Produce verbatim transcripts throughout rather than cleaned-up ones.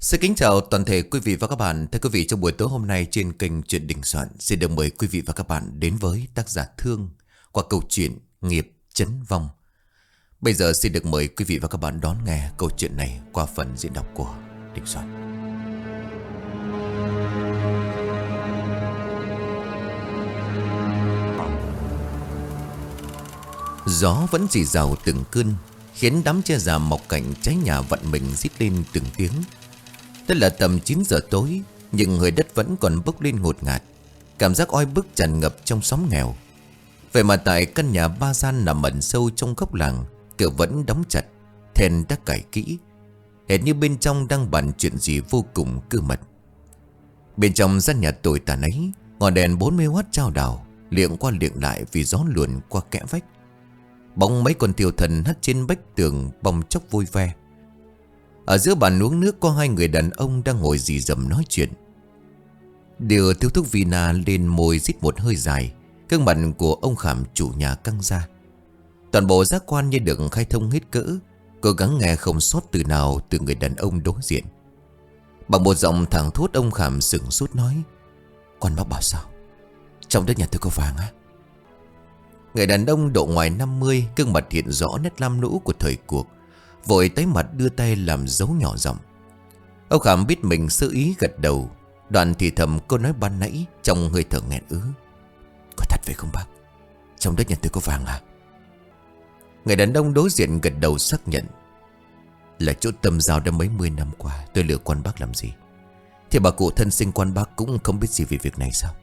Xin kính chào toàn thể quý vị và các bạn. Thưa quý vị, trong buổi tối hôm nay trên kênh Chuyện Đình Soạn xin được mời quý vị và các bạn đến với tác giả Thương qua câu chuyện Nghiệp Chấn Vong. Bây giờ xin được mời quý vị và các bạn đón nghe câu chuyện này qua phần diễn đọc của Đình Soạn. Gió vẫn rì rào từng cơn, khiến đám tre già mọc cạnh trái nhà vặn mình rít lên từng tiếng. Tức là tầm chín giờ tối, nhưng người đất vẫn còn bốc lên ngột ngạt. Cảm giác oi bức tràn ngập trong xóm nghèo. Vậy mà tại căn nhà ba gian nằm ẩn sâu trong góc làng, cửa vẫn đóng chặt, then đã cài kỹ, hệt như bên trong đang bàn chuyện gì vô cùng cơ mật. Bên trong gian nhà tồi tàn ấy, ngọn đèn bốn mươi oát chao đảo liệng qua liệng lại vì gió luồn qua kẽ vách. Bóng mấy con thiêu thần hắt trên vách tường bong chốc vui ve. Ở giữa bàn uống nước có hai người đàn ông đang ngồi rì rầm nói chuyện. Đưa thiếu thuốc vina lên môi rít một hơi dài. Gương mặt của ông Khảm chủ nhà căng ra. Toàn bộ giác quan như được khai thông hết cỡ, cố gắng nghe không sót từ nào từ người đàn ông đối diện. Bằng một giọng thẳng thốt, ông Khảm sững sốt nói: "Con bác bảo sao? Trong đất nhà tôi có vàng á?" Người đàn ông độ ngoài năm mươi, gương mặt hiện rõ nét lam lũ của thời cuộc, vội tái mặt đưa tay làm dấu nhỏ giọng. Ông Khảm biết mình sơ ý gật đầu, đoạn thì thầm câu nói ban nãy trong hơi thở nghẹn ứ: "Có thật vậy không bác? Trong đất nhà tôi có vàng à?" Người đàn ông đối diện gật đầu xác nhận: "Là chỗ Tâm Giao đã mấy mươi năm qua, tôi lừa quan bác làm gì? Thì bà cụ thân sinh quan bác cũng không biết gì về việc này sao?"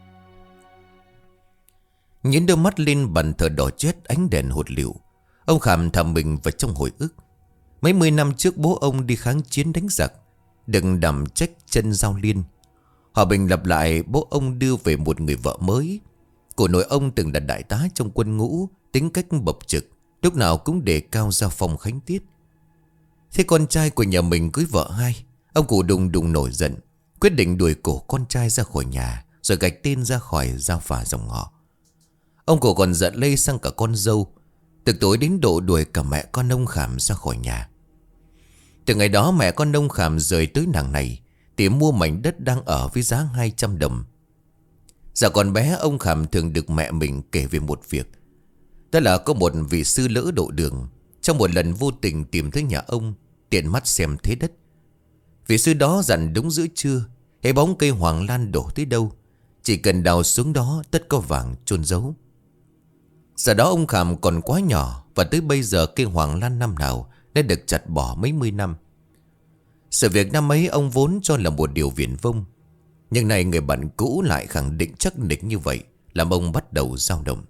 Nhìn đôi mắt lên bàn thờ đỏ chét ánh đèn hột lựu, ông Khảm thầm mình vào trong hồi ức. Mấy mươi năm trước bố ông đi kháng chiến đánh giặc, đừng đảm trách chân Giao Liên. Hòa bình lặp lại, bố ông đưa về một người vợ mới. Của nội ông từng là đại tá trong quân ngũ, tính cách bộc trực, lúc nào cũng đề cao gia phong khánh tiết. Thế con trai của nhà mình cưới vợ hai, ông cụ đùng đùng nổi giận, quyết định đuổi cổ con trai ra khỏi nhà, rồi gạch tên ra khỏi giao phả dòng họ. Ông cụ còn giận lây sang cả con dâu, từ tối đến độ đuổi cả mẹ con ông Khảm ra khỏi nhà. Từ ngày đó mẹ con ông Khảm rời tới làng này, tìm mua mảnh đất đang ở với giá hai trăm đồng. Giờ còn bé, ông Khảm thường được mẹ mình kể về một việc. Đó là có một vị sư lỡ độ đường, trong một lần vô tình tìm tới nhà ông, tiện mắt xem thế đất. Vị sư đó dặn đúng giữa trưa, hễ bóng cây hoàng lan đổ tới đâu, chỉ cần đào xuống đó tất có vàng chôn giấu. Giờ đó ông Khảm còn quá nhỏ, và tới bây giờ cây hoàng lan năm nào đã được chặt bỏ mấy mươi năm. Sự việc năm ấy ông vốn cho là một điều viển vông, nhưng nay người bạn cũ lại khẳng định chắc nịch như vậy, làm ông bắt đầu dao động.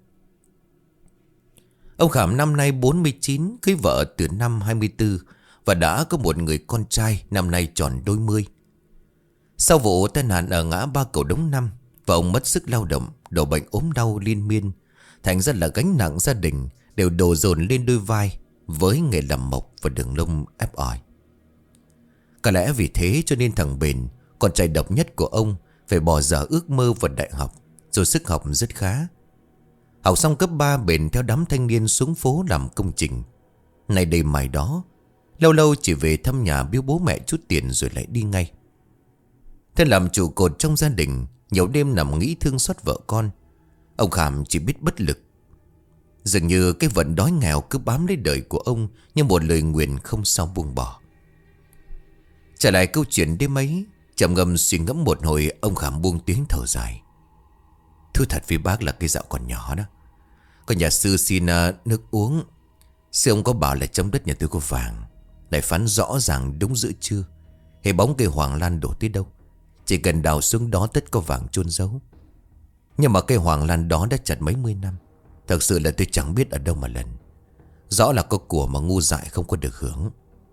Ông Khảm năm nay bốn mươi chín, cưới vợ từ năm hai mươi tư và đã có một người con trai năm nay tròn đôi mươi. Sau vụ tai nạn ở ngã ba Cầu Đống năm, và ông mất sức lao động, đổ bệnh ốm đau liên miên, thành ra là gánh nặng gia đình đều đổ dồn lên đôi vai với nghề làm mộc và đường lông ép ỏi. Có lẽ vì thế cho nên thằng Bền, con trai độc nhất của ông, phải bỏ dở ước mơ vào đại học, dù sức học rất khá. Học xong cấp ba, Bền theo đám thanh niên xuống phố làm công trình. Này đây mày đó, lâu lâu chỉ về thăm nhà biếu bố mẹ chút tiền rồi lại đi ngay. Thế làm trụ cột trong gia đình, nhiều đêm nằm nghĩ thương xót vợ con, ông Khảm chỉ biết bất lực. Dường như cái vận đói nghèo cứ bám lấy đời của ông như một lời nguyền không sao buông bỏ. Trở lại câu chuyện đêm ấy, trầm ngâm suy ngẫm một hồi, ông Khảm buông tiếng thở dài: "Thưa thật với bác là cái dạo còn nhỏ đó, có nhà sư xin uh, nước uống. Sư ông có bảo là trong đất nhà tôi có vàng, lại phán rõ ràng đúng giữa trưa, hay bóng cây hoàng lan đổ tới đâu, chỉ cần đào xuống đó tất có vàng chôn giấu. Nhưng mà cây hoàng lan đó đã chặt mấy mươi năm, thật sự là tôi chẳng biết ở đâu mà lần. Rõ là có của mà ngu dại không có được hưởng."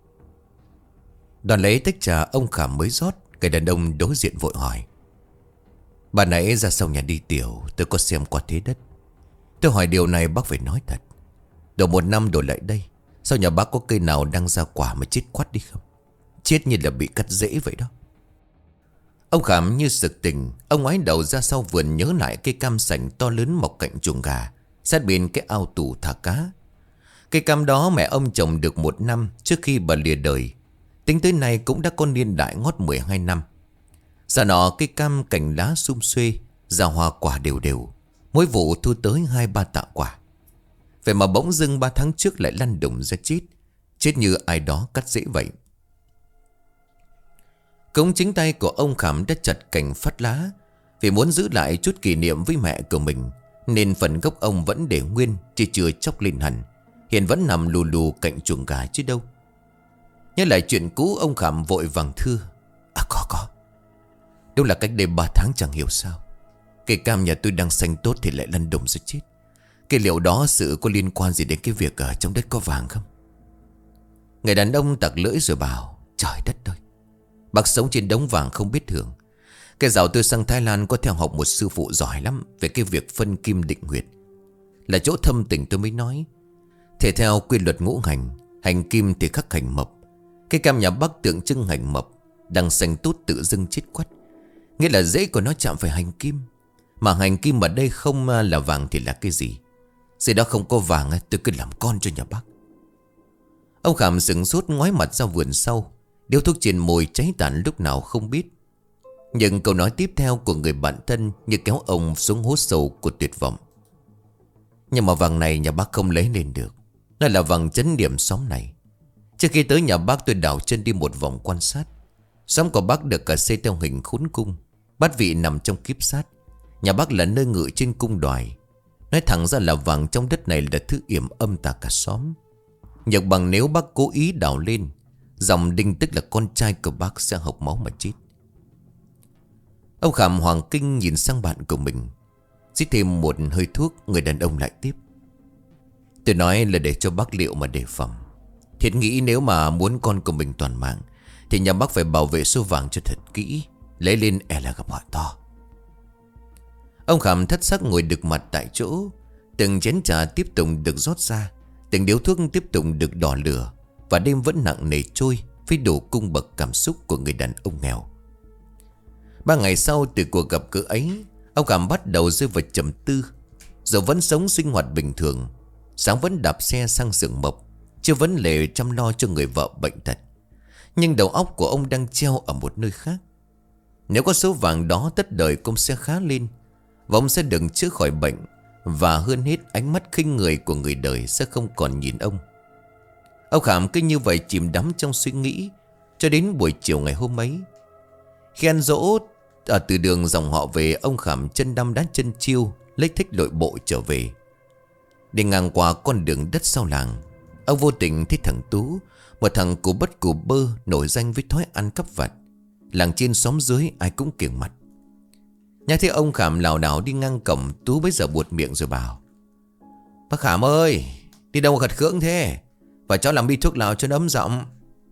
Đoàn lấy tách trà ông Khảm mới rót, người đàn ông đối diện vội hỏi: "Bà nãy ra sau nhà đi tiểu, tôi có xem qua thế đất. Tôi hỏi điều này bác phải nói thật. Đầu một năm đổ lại đây, sao nhà bác có cây nào đang ra quả mà chết quắt đi không? Chết như là bị cắt rễ vậy đó." Ông Khảm như sực tỉnh, ông ngoái đầu ra sau vườn nhớ lại cây cam sành to lớn mọc cạnh chuồng gà, sát bên cái ao tù thả cá. Cây cam đó mẹ ông trồng được một năm trước khi bà lìa đời. Tính tới nay cũng đã có niên đại ngót mười hai năm. Giờ nọ cây cam cành lá sum xuê, ra hoa quả đều đều, mỗi vụ thu tới hai ba tạ quả. Vậy mà bỗng dưng ba tháng trước lại lăn đùng ra chết. Chết như ai đó cắt rễ vậy. Cũng chính tay của ông Khảm đã chặt cành phát lá, vì muốn giữ lại chút kỷ niệm với mẹ của mình, nên phần gốc ông vẫn để nguyên, chỉ chưa chóc lên hẳn. Hiện vẫn nằm lù lù cạnh chuồng gà chứ đâu. Nhớ lại chuyện cũ, ông Khảm vội vàng thưa: À có có Đúng là cách đây ba tháng chẳng hiểu sao cây cam nhà tôi đang xanh tốt thì lại lăn đùng ra chết. Cái liệu đó sự có liên quan gì đến cái việc ở trong đất có vàng không? Người đàn ông tặc lưỡi rồi bảo: Trời đất ơi, bác sống trên đống vàng không biết hưởng. Cái dạo tôi sang Thái Lan có theo học một sư phụ giỏi lắm về cái việc phân kim định huyệt. Là chỗ thâm tình tôi mới nói. Thể theo quy luật ngũ hành, hành kim thì khắc hành mộc. Cái cam nhà bác tượng trưng hành mộc, đang xanh tốt tự dưng chết quắt. Nghĩa là rễ của nó chạm phải hành kim. Mà hành kim ở đây không là vàng thì là cái gì? Gì đó không có vàng tôi cứ làm con cho nhà bác. Ông Khảm sững sốt ngoái mặt ra vườn sau. Điếu thuốc trên môi cháy tàn lúc nào không biết. Nhưng câu nói tiếp theo của người bạn thân như kéo ông xuống hố sâu của tuyệt vọng. Nhưng mà vàng này nhà bác không lấy lên được. Nó là vàng chấn điểm xóm này. Trước khi tới nhà bác tôi đảo chân đi một vòng quan sát. Xóm của bác được cả xây theo hình khốn cung. Bát vị nằm trong kiếp sát. Nhà bác là nơi ngự trên cung đoài. Nói thẳng ra là vàng trong đất này là thứ yểm âm tà cả xóm. Nhược bằng nếu bác cố ý đào lên, dòng Đinh tức là con trai của bác sẽ hộc máu mà chết. Ông Khảm hoàng kinh nhìn sang bạn của mình. Xít thêm một hơi thuốc, người đàn ông lại tiếp: Tôi nói là để cho bác liệu mà đề phòng. Thiệt nghĩ nếu mà muốn con của mình toàn mạng thì nhà bác phải bảo vệ số vàng cho thật kỹ. Lấy lên e là gặp họa to. Ông Khảm thất sắc ngồi đực mặt tại chỗ. Từng chén trà tiếp tục được rót ra, từng điếu thuốc tiếp tục được đỏ lửa. Và đêm vẫn nặng nề trôi với đủ cung bậc cảm xúc của người đàn ông nghèo. Ba ngày sau từ cuộc gặp gỡ ấy, ông Khảm bắt đầu rơi vào trầm tư. Giờ vẫn sống sinh hoạt bình thường, sáng vẫn đạp xe sang xưởng mộc, chưa vấn lệ chăm lo cho người vợ bệnh tật. Nhưng đầu óc của ông đang treo ở một nơi khác. Nếu có số vàng đó, tất đời cũng sẽ khá lên, và ông sẽ đừng chữa khỏi bệnh. Và hơn hết, ánh mắt khinh người của người đời sẽ không còn nhìn ông. Ông Khảm cứ như vậy chìm đắm trong suy nghĩ cho đến buổi chiều ngày hôm ấy. Khi ăn dỗ ở từ đường dòng họ về, ông Khảm chân đăm đá chân chiêu lấy thích lội bộ trở về. Đi ngang qua con đường đất sau làng, ông vô tình thấy thằng Tú, một thằng cù bất cù bơ nổi danh với thói ăn cắp vặt. Làng trên xóm dưới ai cũng kiêng mặt. Nghe thấy ông Khảm lảo đảo đi ngang cổng, Tú bấy giờ buột miệng rồi bảo: Bác Khảm ơi, đi đâu khật khưỡng thế? Và cháu làm bi thuốc lào cho nó ấm giọng.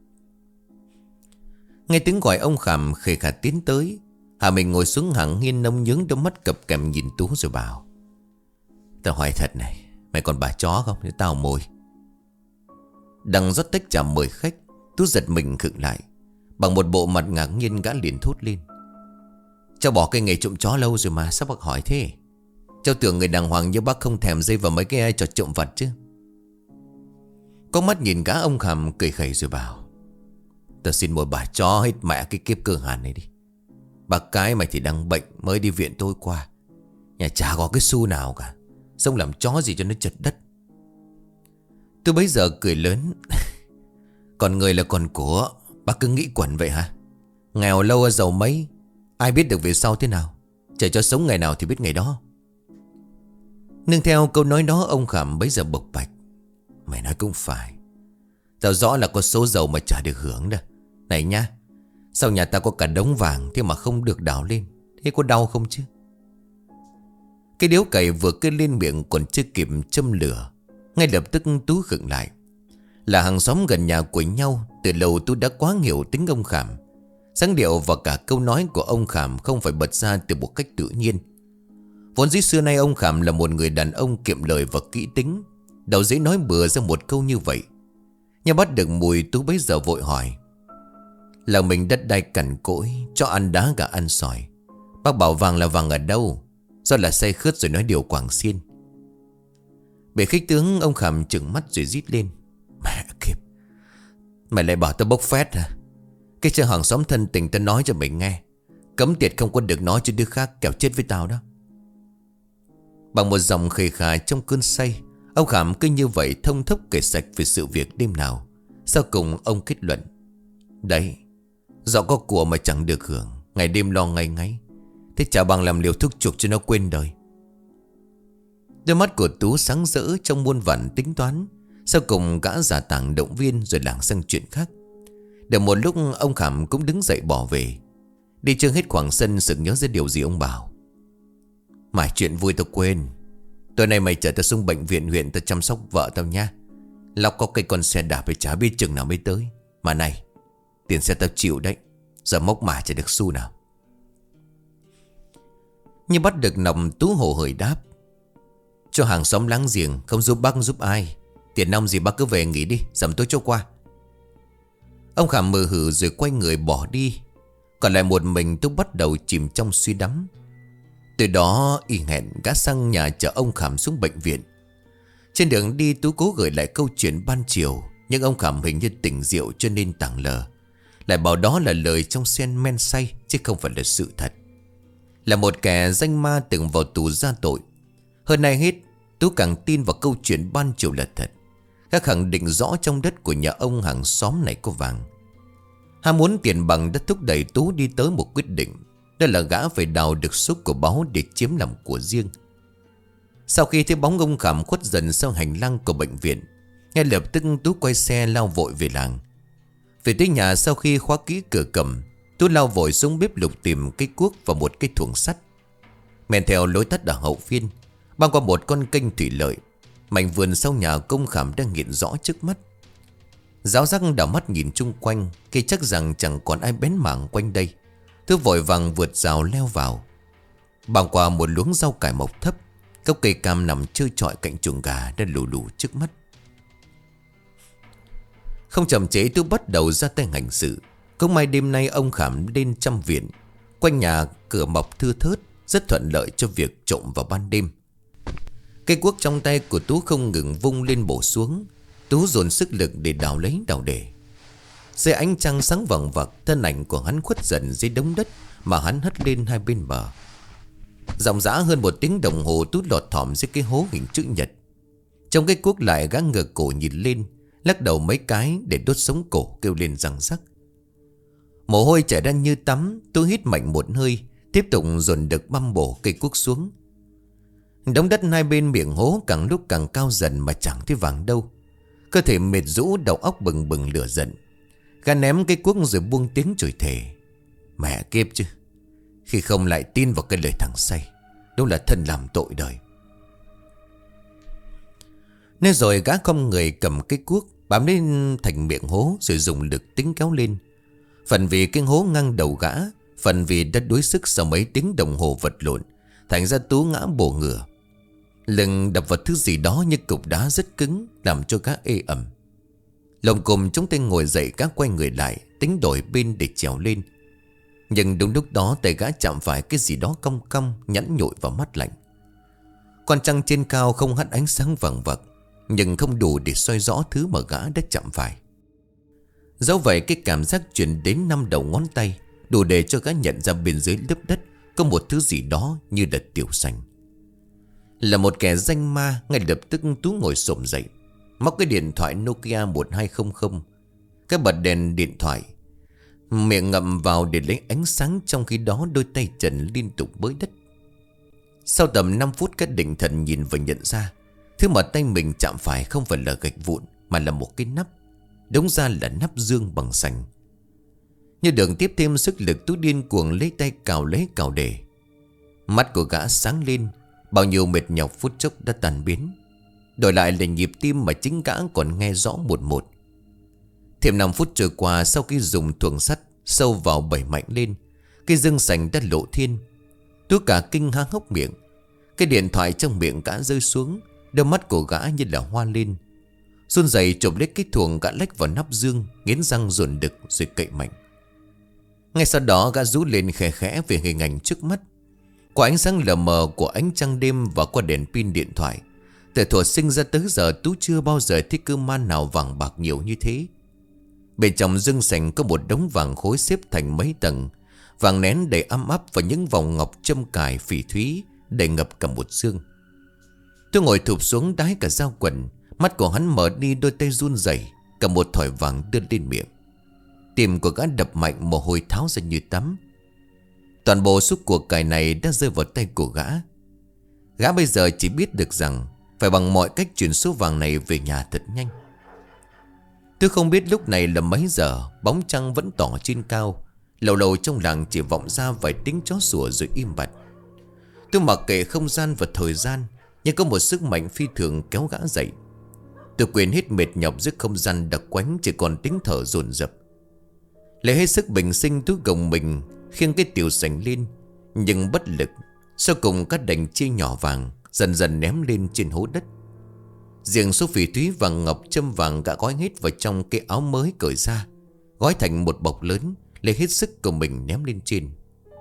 Nghe tiếng gọi, ông Khảm khề khà tiến tới. Hà mình ngồi xuống hàng hiên, nông nhướng đôi mắt cập kèm nhìn Tú rồi bảo: Tao hỏi thật này, mày còn bà chó không để tao mồi? Đang rót tách trà mời khách, Tú giật mình khựng lại. Bằng một bộ mặt ngạc nhiên, gã liền thốt lên: Cháu bỏ cái nghề trộm chó lâu rồi mà, sao bác hỏi thế? Cháu tưởng người đàng hoàng như bác không thèm dây vào mấy cái ai trò trộm vặt chứ. Có mắt nhìn gã, ông Khảm cười khẩy rồi bảo: Tao xin một bà chó hết mẹ cái kiếp cơ hàn này đi. Bác cái mày thì đang bệnh mới đi viện tôi qua. Nhà chả có cái xu nào cả, xong làm chó gì cho nó chật đất. Tôi bấy giờ cười lớn: Còn người là còn của. Bác cứ nghĩ quẩn vậy hả? Nghèo lâu giàu mấy, ai biết được về sau thế nào. Chờ cho sống ngày nào thì biết ngày đó. Nương theo câu nói đó, ông Khảm bấy giờ bộc bạch: Mày nói cũng phải. Tao rõ là có số giàu mà chả được hưởng đâu. Này nha, sao nhà ta có cả đống vàng thế mà không được đào lên? Thế có đau không chứ? Cái điếu cày vừa cứ lên miệng còn chưa kịp châm lửa, ngay lập tức Tú khựng lại. Là hàng xóm gần nhà của nhau, từ lâu Tú đã quá hiểu tính ông Khảm. Dáng điệu và cả câu nói của ông Khảm không phải bật ra từ một cách tự nhiên. Vốn dĩ xưa nay ông Khảm là một người đàn ông kiệm lời và kỹ tính, đâu dễ nói bừa ra một câu như vậy. Nhưng bắt được mùi, Tú bấy giờ vội hỏi: Là mình đất đai cằn cỗi, cho ăn đá gà ăn sỏi. Bác bảo vàng là vàng ở đâu? Do là say khướt rồi nói điều quảng xiên. Bề khích tướng, ông Khảm trừng mắt rồi rít lên: Mẹ kiếp, mày lại bảo tao bốc phét à? Cái chơi hàng xóm thân tình ta nói cho mình nghe. Cấm tiệt không có được nói cho đứa khác, kẻo chết với tao đó. Bằng một dòng khề khà trong cơn say, ông Khảm cứ như vậy thông thốc kể sạch về sự việc đêm nào. Sau cùng ông kết luận: đấy, dạo có của mà chẳng được hưởng, ngày đêm lo ngay ngáy. Thế chả bằng làm liều thuốc chuộc cho nó quên đời. Đôi mắt của Tú sáng rỡ trong muôn vàn tính toán. Sau cùng gã giả tảng động viên rồi lảng sang chuyện khác. Được một lúc ông Khảm cũng đứng dậy bỏ về. Đi chưa hết khoảng sân sực nhớ ra điều gì ông bảo: mải chuyện vui tao quên. Tối nay mày chở tao xuống bệnh viện huyện, tao chăm sóc vợ tao nha. Lóc có cây con xe đạp phải chả biết chừng nào mới tới. Mà này, tiền xe tao chịu đấy. Giờ mốc mải chả được xu nào. Như bắt được nòng, Tú hồ hởi đáp: cho hàng xóm láng giềng, không giúp bác giúp ai. Tiền nong gì bác cứ về nghỉ đi, dầm tối cho qua. Ông Khảm mờ hử rồi quay người bỏ đi. Còn lại một mình, Tú bắt đầu chìm trong suy đắm. Từ đó y hẹn gã sang nhà chở ông Khảm xuống bệnh viện. Trên đường đi, Tú cố gửi lại câu chuyện ban chiều, nhưng ông Khảm hình như tỉnh rượu cho nên tảng lờ. Lại bảo đó là lời trong sen men say, chứ không phải là sự thật. Là một kẻ danh ma từng vào tù ra tội. Hơn ai hết, Tú càng tin vào câu chuyện ban chiều là thật. Gã khẳng định rõ trong đất của nhà ông hàng xóm này có vàng. Ham muốn tiền bằng đã thúc đẩy Tú đi tới một quyết định. Đó là gã phải đào được số của báu để chiếm làm của riêng. Sau khi thấy bóng ông Khảm khuất dần sau hành lang của bệnh viện, ngay lập tức Tú quay xe lao vội về làng. Về tới nhà, sau khi khóa kỹ cửa cầm, Tú lao vội xuống bếp lục tìm cây cuốc và một cái thuồng sắt. Men theo lối tắt ở hậu phiên, băng qua một con kênh thủy lợi, mảnh vườn sau nhà công Khảm đang hiện rõ trước mắt. Giáo giác đảo mắt nhìn chung quanh, khi chắc rằng chẳng còn ai bén mảng quanh đây, Tú vội vàng vượt rào leo vào. Băng qua một luống rau cải mọc thấp, gốc cây cam nằm trơ trọi cạnh chuồng gà đã lù lù trước mắt. Không chậm trễ, Tú bắt đầu ra tay hành sự. Cũng may đêm nay ông Khảm lên chăm viện. Quanh nhà cửa mọc thưa thớt, rất thuận lợi cho việc trộm vào ban đêm. Cây cuốc trong tay của Tú không ngừng vung lên bổ xuống. Tú dồn sức lực để đào lấy đào để. Dưới ánh trăng sáng vằng vặc, thân ảnh của hắn khuất dần dưới đống đất mà hắn hất lên hai bên bờ. Dòng dã hơn một tiếng đồng hồ, Tú lọt thỏm dưới cái hố hình chữ nhật. Trong cái cuốc lại, gã ngửa cổ nhìn lên, lắc đầu mấy cái để đốt sống cổ, kêu lên răng rắc. Mồ hôi chảy ra như tắm. Tú hít mạnh một hơi, tiếp tục dồn được băm bổ cây cuốc xuống. Đống đất hai bên miệng hố càng lúc càng cao dần mà chẳng thấy vàng đâu. Cơ thể mệt rũ, đầu óc bừng bừng lửa giận. Gã ném cây cuốc rồi buông tiếng chửi thề: mẹ kiếp chứ, khi không lại tin vào cái lời thằng say, đúng là thân làm tội đời. Nên rồi gã không người cầm cái cuốc bám lên thành miệng hố rồi dùng lực tính kéo lên. Phần vì cái hố ngang đầu gã, phần vì đã đuối sức sau mấy tiếng đồng hồ vật lộn, thành ra Tú ngã bổ ngửa. Lưng đập vào thứ gì đó như cục đá rất cứng, làm cho gã ê ẩm. Lồng cồm chống tay ngồi dậy, gã quay người lại tính đổi bên để trèo lên. Nhưng đúng lúc đó tay gã chạm phải cái gì đó cong cong, nhẵn nhụi vào mắt lạnh. Con trăng trên cao không hắt ánh sáng vàng vặc, nhưng không đủ để soi rõ thứ mà gã đã chạm phải. Dẫu vậy, cái cảm giác truyền đến năm đầu ngón tay đủ để cho gã nhận ra bên dưới lớp đất có một thứ gì đó như là tiểu xanh. Là một kẻ danh ma, ngay lập tức Tú ngồi xổm dậy, móc cái điện thoại Nokia một hai không không, cái bật đèn điện thoại, miệng ngậm vào để lấy ánh sáng, trong khi đó đôi tay trần liên tục bới đất. Sau tầm năm phút, các định thần nhìn và nhận ra thứ mà tay mình chạm phải không phải là gạch vụn, mà là một cái nắp. Đúng ra là nắp dương bằng sành. Như đường tiếp thêm sức lực, Tú điên cuồng lấy tay cào lấy cào để. Mắt của gã sáng lên, bao nhiêu mệt nhọc phút chốc đã tan biến. Đổi lại là nhịp tim mà chính gã còn nghe rõ một một. Thêm năm phút trôi qua, sau khi dùng thuồng sắt sâu vào bẩy mạnh lên, cái dương sành đã lộ thiên. Tú cả kinh há hốc miệng. Cái điện thoại trong miệng gã rơi xuống, đôi mắt của gã như là hoa lên. Run rẩy chộp lấy cái thuồng, gã lách vào nắp dương, nghiến răng dồn đực rồi cậy mạnh. Ngay sau đó, gã rú lên khẽ khẽ về hình ảnh trước mắt. Qua ánh sáng lờ mờ của ánh trăng đêm và qua đèn pin điện thoại, từ thuở sinh ra tới giờ, Tú chưa bao giờ thấy cơ man nào vàng bạc nhiều như thế. Bên trong dương sành có một đống vàng khối xếp thành mấy tầng. Vàng nén đầy ấm áp và những vòng ngọc châm cài phỉ thúy đầy ngập cả một dương. Tôi ngồi thụp xuống đái cả dao quần. Mắt của hắn mở đi, đôi tay run rẩy, cả một thỏi vàng đưa lên miệng. Tim của gã đập mạnh, mồ hôi tháo ra như tắm. Toàn bộ số của cải này đã rơi vào tay của gã. Gã bây giờ chỉ biết được rằng phải bằng mọi cách chuyển số vàng này về nhà thật nhanh. Tôi không biết lúc này là mấy giờ. Bóng trăng vẫn tỏ trên cao. Lầu lầu trong làng chỉ vọng ra vài tiếng chó sủa rồi im bặt. Tôi mặc kệ không gian và thời gian, nhưng có một sức mạnh phi thường kéo gã dậy. Tôi quên hết mệt nhọc giữa không gian đặc quánh, chỉ còn tiếng thở dồn dập. Lấy hết sức bình sinh, tôi gồng mình khiêng cái tiểu sành lên, nhưng bất lực. Sau cùng các đành chia nhỏ vàng dần dần ném lên trên hố đất. Riêng số phỉ thúy vàng ngọc châm vàng gã gói hết vào trong cái áo mới cởi ra, gói thành một bọc lớn, lấy hết sức của mình ném lên trên.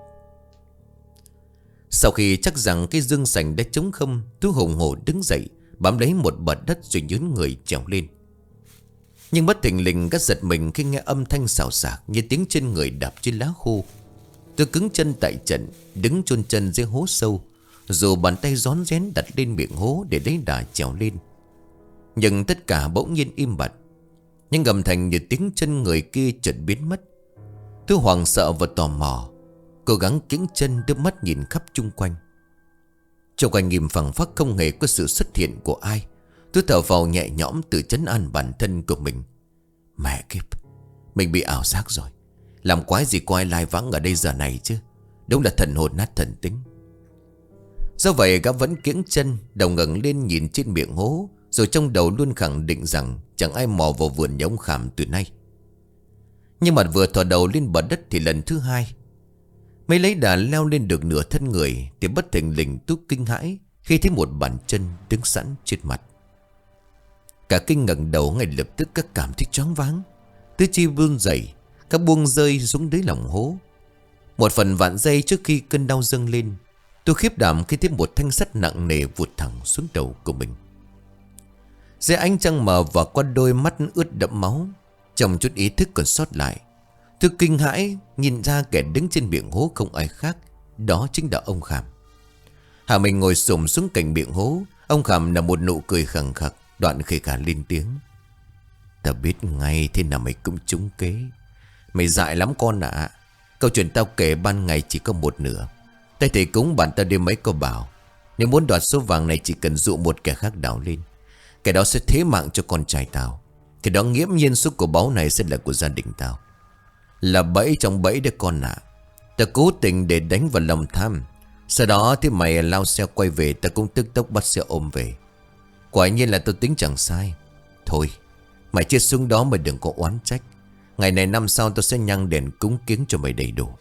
Sau khi chắc rằng cái dương sành đã trống không, tôi hùng hổ đứng dậy, bám lấy một bờ đất rồi nhún người trèo lên. Nhưng bất thình lình gã giật mình khi nghe âm thanh xào xạc như tiếng chân người đạp trên lá khô. Tôi cứng chân tại trận, đứng chôn chân dưới hố sâu, dù bàn tay rón rén đặt lên miệng hố để lấy đà trèo lên. Nhưng tất cả bỗng nhiên im bặt. Nhưng gầm thành như tiếng chân người kia chợt biến mất. Tôi hoảng sợ và tò mò, cố gắng kiễng chân đưa mắt nhìn khắp chung quanh. Trong quanh nghiêm phẳng phắc không hề có sự xuất hiện của ai. Tôi thở phào nhẹ nhõm tự trấn an bản thân của mình. Mẹ kiếp, mình bị ảo giác rồi. Làm quái gì có ai lai vắng ở đây giờ này chứ. Đúng là thần hồn nát thần tính. Do vậy gã vẫn kiễng chân, đầu ngẩng lên nhìn trên miệng hố, rồi trong đầu luôn khẳng định rằng chẳng ai mò vào vườn nhà ông Khảm từ nay. Nhưng mà vừa thò đầu lên bờ đất thì lần thứ hai, mới lấy đà leo lên được nửa thân người, thì bất thình lình tôi kinh hãi khi thấy một bàn chân đứng sẵn trên mặt. Cả kinh ngẩng đầu, ngay lập tức các cảm thấy choáng váng, tứ chi run rẩy, các buông rơi xuống dưới lòng hố. Một phần vạn giây trước khi cơn đau dâng lên, tôi khiếp đảm khi thấy một thanh sắt nặng nề vụt thẳng xuống đầu của mình. Dưới ánh trăng mờ và qua đôi mắt ướt đẫm máu, trong chút ý thức còn sót lại, tôi kinh hãi nhìn ra kẻ đứng trên miệng hố không ai khác, đó chính là ông Khảm. Hà mình ngồi xổm xuống cạnh miệng hố. Ông Khảm nở một nụ cười khẳng khặc, đoạn khề khà lên tiếng. Ta biết ngay thế nào mày cũng trúng kế. Mày dại lắm con ạ. À. Câu chuyện tao kể ban ngày chỉ có một nửa. Tay thầy cúng bạn ta đêm mấy câu bảo, nếu muốn đoạt số vàng này chỉ cần dụ một kẻ khác đào lên. Kẻ đó sẽ thế mạng cho con trai tao. Thì đó nghiễm nhiên số của báu này sẽ là của gia đình tao. Là bẫy trong bẫy đấy con ạ. À. Ta cố tình để đánh vào lòng tham. Sau đó thì mày lao xe quay về, ta cũng tức tốc bắt xe ôm về. Quả nhiên là tôi tính chẳng sai. Thôi, mày chết xuống đó mà đừng có oán trách. Ngày này năm sau tôi sẽ nhang đèn cúng kiến cho mày đầy đủ.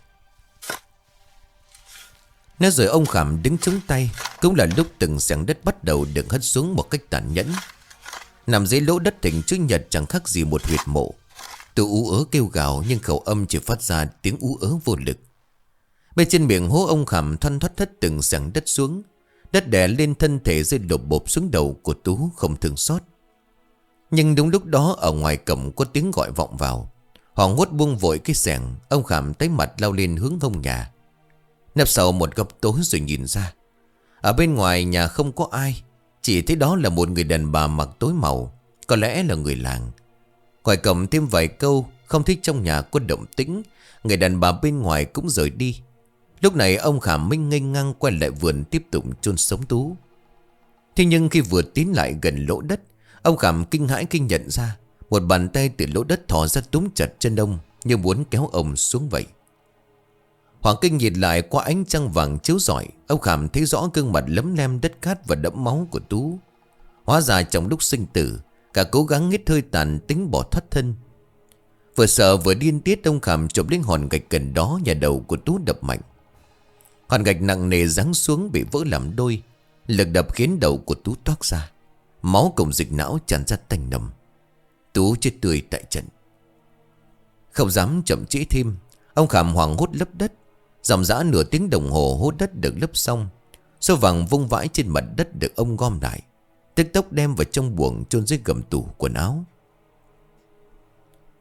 Nói rồi ông Khảm đứng chống tay. Cũng là lúc từng xẻng đất bắt đầu được hất xuống một cách tàn nhẫn. Nằm dưới lỗ đất hình chữ nhật chẳng khác gì một huyệt mộ. Tôi ú ớ kêu gào, nhưng khẩu âm chỉ phát ra tiếng ú ớ vô lực. Bên trên miệng hố ông Khảm thoăn thoắt thất từng xẻng đất xuống. Đất đè lên thân thể rơi lộp bộp xuống đầu của Tú không thương xót. Nhưng đúng lúc đó ở ngoài cổng có tiếng gọi vọng vào. Hoàng hốt buông vội cái xẻng. Ông Khảm tái mặt lao lên hướng hông nhà. Nấp sau một góc tối rồi nhìn ra. Ở bên ngoài nhà không có ai. Chỉ thấy đó là một người đàn bà mặc tối màu. Có lẽ là người làng. Ngoài cổng thêm vài câu, không thấy trong nhà có động tĩnh. Người đàn bà bên ngoài cũng rời đi. Lúc này ông Khảm Minh nghênh ngang quay lại vườn tiếp tục chôn sống Tú. Thế nhưng khi vừa tiến lại gần lỗ đất, ông Khảm kinh hãi khi nhận ra một bàn tay từ lỗ đất thò ra túm chặt chân ông, như muốn kéo ông xuống vậy. Hoàng kinh nhìn lại qua ánh trăng vàng chiếu rọi, ông Khảm thấy rõ gương mặt lấm lem đất cát và đẫm máu của Tú. Hóa ra trong lúc sinh tử, cả cố gắng hít hơi tàn tính bỏ thoát thân. Vừa sợ vừa điên tiết, ông Khảm chụp lên hòn gạch gần đó, nhà đầu của Tú đập mạnh. Hòn gạch nặng nề giáng xuống bị vỡ làm đôi. Lực đập khiến đầu của Tú toát ra. Máu cùng dịch não tràn ra tanh nồng. Tú chết tươi tại trận. Không dám chậm trễ thêm, ông Khảm hoảng hốt lấp đất. Dòng dã nửa tiếng đồng hồ hốt đất được lấp xong. Số vàng vung vãi trên mặt đất được ông gom lại, tức tốc đem vào trong buồng chôn dưới gầm tủ quần áo.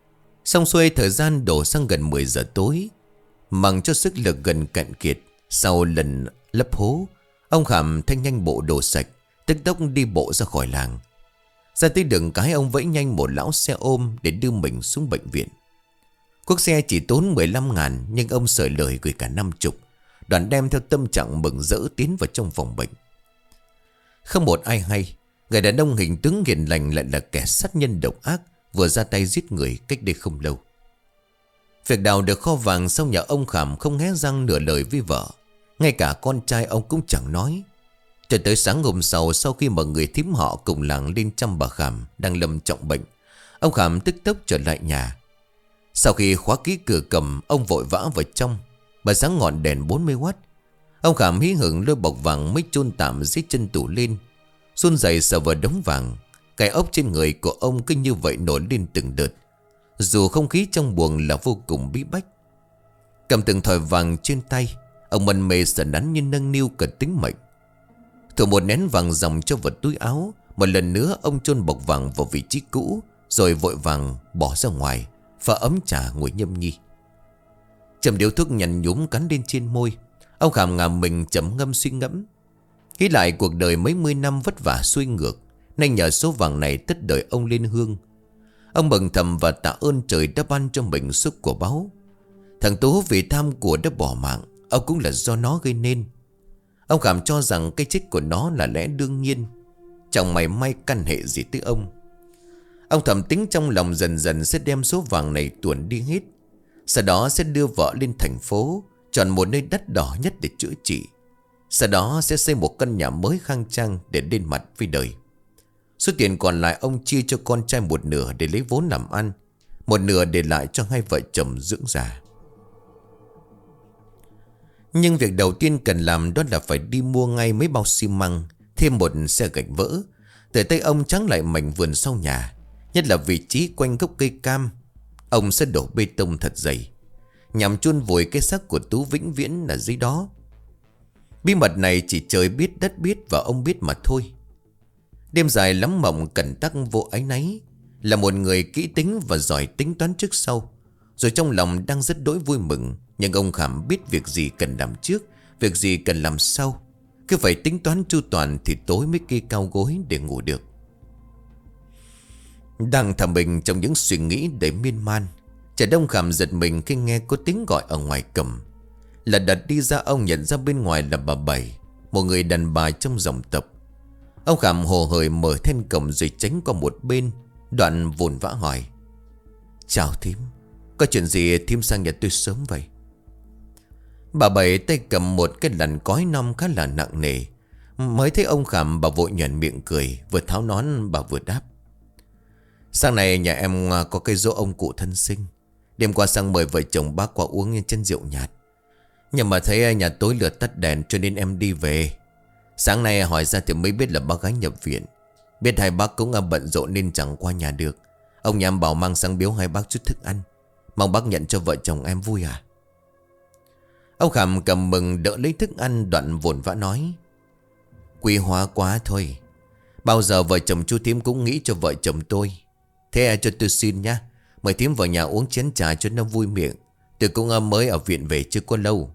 Xong xuôi thời gian đổ sang gần mười giờ tối. Mằng cho sức lực gần cạn kiệt, sau lần lấp hố, ông Khảm thanh nhanh bộ đồ sạch, tức tốc đi bộ ra khỏi làng. Ra tới đường cái, ông vẫy nhanh một lão xe ôm để đưa mình xuống bệnh viện. Cuốc xe chỉ tốn mười lăm ngàn, nhưng ông sởi lời gửi cả năm chục. Đoàn đem theo tâm trạng mừng rỡ tiến vào trong phòng bệnh. Không một ai hay, người đàn ông hình tướng hiền lành lại là kẻ sát nhân độc ác, vừa ra tay giết người cách đây không lâu. Việc đào được kho vàng sau nhà ông Khảm không hé răng nửa lời với vợ. Ngay cả con trai ông cũng chẳng nói. Cho tới sáng hôm sau, sau khi mọi người thím họ cùng làng lên chăm bà Khảm đang lâm trọng bệnh, ông Khảm tức tốc trở lại nhà. Sau khi khóa kỹ cửa cầm, ông vội vã vào trong. Bà sáng ngọn đèn bốn mươi oát. Ông Khảm hí hửng lôi bọc vàng mới chôn tạm dưới chân tủ lên, run rẩy sờ vào đống vàng. Cái ốc trên người của ông cứ như vậy nổi lên từng đợt, dù không khí trong buồng là vô cùng bí bách. Cầm từng thỏi vàng trên tay, ông mân mê sợ nắn như nâng niu cả tính mệnh. Thổi một nén vàng dòng cho vào túi áo. Một lần nữa ông chôn bọc vàng vào vị trí cũ, rồi vội vàng bỏ ra ngoài, pha ấm trà ngồi nhâm nhi. Chầm điếu thuốc nhằn nhúm cắn lên trên môi. Ông Khảm ngả mình chậm ngâm suy ngẫm. Nghĩ lại cuộc đời mấy mươi năm vất vả xuôi ngược, nay nhờ số vàng này tất đời ông lên hương. Ông mừng thầm và tạ ơn trời đã ban cho mình số của báu. Thằng Tú vì tham của đã bỏ mạng, ông cũng là do nó gây nên. Ông Khảm cho rằng cái chết của nó là lẽ đương nhiên, chẳng mảy may căn hệ gì tới ông. Ông thầm tính trong lòng dần dần sẽ đem số vàng này tuồn đi hết. Sau đó sẽ đưa vợ lên thành phố, chọn một nơi đắt đỏ nhất để chữa trị. Sau đó sẽ xây một căn nhà mới khang trang để lên mặt với đời. Số tiền còn lại ông chia cho con trai một nửa để lấy vốn làm ăn, một nửa để lại cho hai vợ chồng dưỡng già. Nhưng việc đầu tiên cần làm đó là phải đi mua ngay mấy bao xi măng, thêm một xe gạch vỡ. Từ tay ông trắng lại mảnh vườn sau nhà, nhất là vị trí quanh gốc cây cam. Ông sẽ đổ bê tông thật dày, nhằm chôn vùi cái xác của Tú vĩnh viễn ở dưới đó. Bí mật này chỉ trời biết đất biết và ông biết mà thôi. Đêm dài lắm mộng cẩn tắc vô áy náy, là một người kỹ tính và giỏi tính toán trước sau. Rồi trong lòng đang rất đỗi vui mừng. Nhưng ông Khảm biết việc gì cần làm trước, việc gì cần làm sau. Cứ phải tính toán chu toàn thì tối mới kê cao gối để ngủ được. Đang thầm mình trong những suy nghĩ đầy miên man, chợt ông Khảm giật mình khi nghe có tiếng gọi ở ngoài cầm. Là đặt đi ra, ông nhận ra bên ngoài là bà Bảy, một người đàn bà trong dòng tộc. Ông Khảm hồ hởi mở then cổng rồi tránh qua một bên, đoạn vồn vã hỏi: "Chào thím, có chuyện gì thím sang nhà tôi sớm vậy?" Bà Bảy tay cầm một cái lằn cói non khá là nặng nề. Mới thấy ông Khảm, bà vội nhoẻn miệng cười, vừa tháo nón bà vừa đáp: "Sáng nay nhà em có cái giỗ ông cụ thân sinh. Đêm qua sang mời vợ chồng bác qua uống chân rượu nhạt. Nhưng mà thấy nhà tối lửa tắt đèn cho nên em đi về. Sáng nay hỏi ra thì mới biết là bác gái nhập viện. Biết hai bác cũng bận rộn nên chẳng qua nhà được. Ông nhà em bảo mang sang biếu hai bác chút thức ăn. Mong bác nhận cho vợ chồng em vui à?" Ông Khảm cầm mừng đỡ lấy thức ăn, đoạn vồn vã nói: "Quý hóa quá thôi. Bao giờ vợ chồng chú thím cũng nghĩ cho vợ chồng tôi. Thế cho tôi xin nhá, mời thím vào nhà uống chén trà cho nó vui miệng. Tôi cũng mới ở viện về chưa có lâu."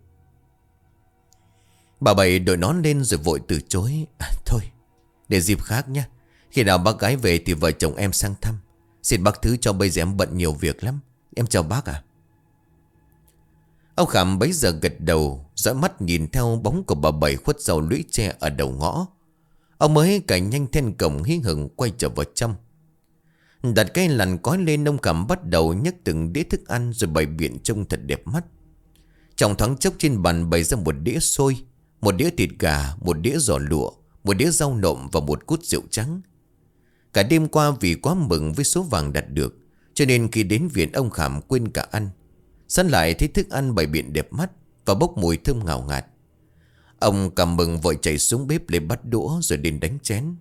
Bà Bảy đội nón lên rồi vội từ chối: à, "Thôi, để dịp khác nhé. Khi nào bác gái về thì vợ chồng em sang thăm. Xin bác thứ cho bây giờ em bận nhiều việc lắm. Em chào bác ạ." Ông Khảm bấy giờ gật đầu, dõi mắt nhìn theo bóng của bà Bảy khuất sau lũy tre ở đầu ngõ. Ông mới cài nhanh then cổng hí hửng quay trở vào trong. Đặt cái lằn cói lên, ông Khảm bắt đầu nhấc từng đĩa thức ăn rồi bày biện trông thật đẹp mắt. Trong thoáng chốc trên bàn bày ra một đĩa xôi, một đĩa thịt gà, một đĩa giò lụa, một đĩa rau nộm và một cút rượu trắng. Cả đêm qua vì quá mừng với số vàng đạt được, cho nên khi đến viện ông Khảm quên cả ăn. Sẵn lại thấy thức ăn bày biện đẹp mắt và bốc mùi thơm ngào ngạt. Ông cầm mừng vội chạy xuống bếp lấy bát đũa rồi đến đánh chén.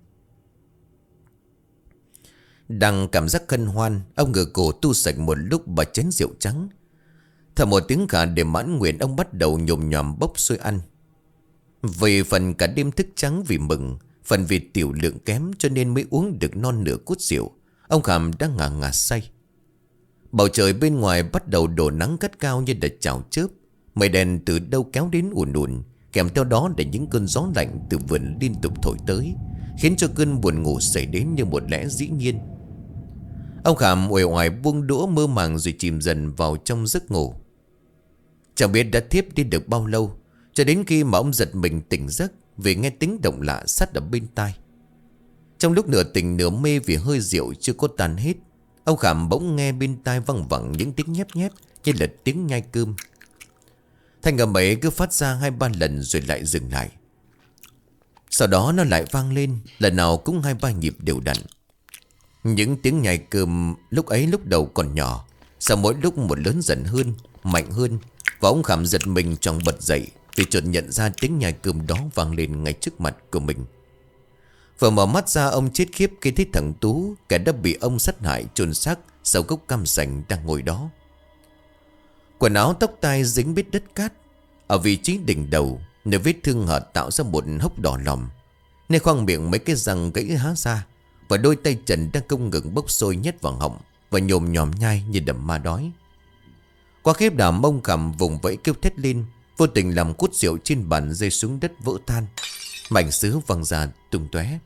Đang cảm giác hân hoan, ông ngửa cổ tu sạch một lúc bà chén rượu trắng. Thở một tiếng khả để mãn nguyện, ông bắt đầu nhồm nhòm bốc xôi ăn. Vì phần cả đêm thức trắng vì mừng, phần vì tiểu lượng kém cho nên mới uống được non nửa cút rượu. Ông Khảm đang ngà ngà say. Bầu trời bên ngoài bắt đầu đổ nắng gắt cao như đợt chảo chớp. Mây đen từ đâu kéo đến ùn ùn, kèm theo đó là những cơn gió lạnh từ vườn liên tục thổi tới, khiến cho cơn buồn ngủ xảy đến như một lẽ dĩ nhiên. Ông Khảm uể oải buông đũa mơ màng rồi chìm dần vào trong giấc ngủ. Chẳng biết đã thiếp đi được bao lâu, cho đến khi mà ông giật mình tỉnh giấc vì nghe tiếng động lạ sát ở bên tai. Trong lúc nửa tỉnh nửa mê vì hơi rượu chưa có tan hết, ông Khảm bỗng nghe bên tai văng vẳng những tiếng nhép nhép như là tiếng nhai cơm. Thanh âm ấy cứ phát ra hai ba lần rồi lại dừng lại. Sau đó nó lại vang lên, lần nào cũng hai ba nhịp đều đặn. Những tiếng nhai cơm lúc ấy lúc đầu còn nhỏ, sau mỗi lúc một lớn dần hơn, mạnh hơn. Và ông Khảm giật mình tròn bật dậy vì chợt nhận ra tiếng nhai cơm đó vang lên ngay trước mặt của mình. Vừa mở mắt ra, ông chết khiếp khi thấy thằng Tú, kẻ đã bị ông sát hại chôn xác sau gốc cam sành, đang ngồi đó. Quần áo tóc tai dính bít đất cát. Ở vị trí đỉnh đầu, nơi vết thương hở tạo ra một hốc đỏ lòm, nơi khoang miệng mấy cái răng gãy há ra, và đôi tay trần đang không ngừng bốc sôi nhét vào họng và nhồm nhòm nhai như đầm ma đói. Qua khép đàm, ông Khảm vùng vẫy kêu thét lên, vô tình làm cút rượu trên bàn rơi xuống đất vỡ tan, mảnh sứ văng ra tung tóe.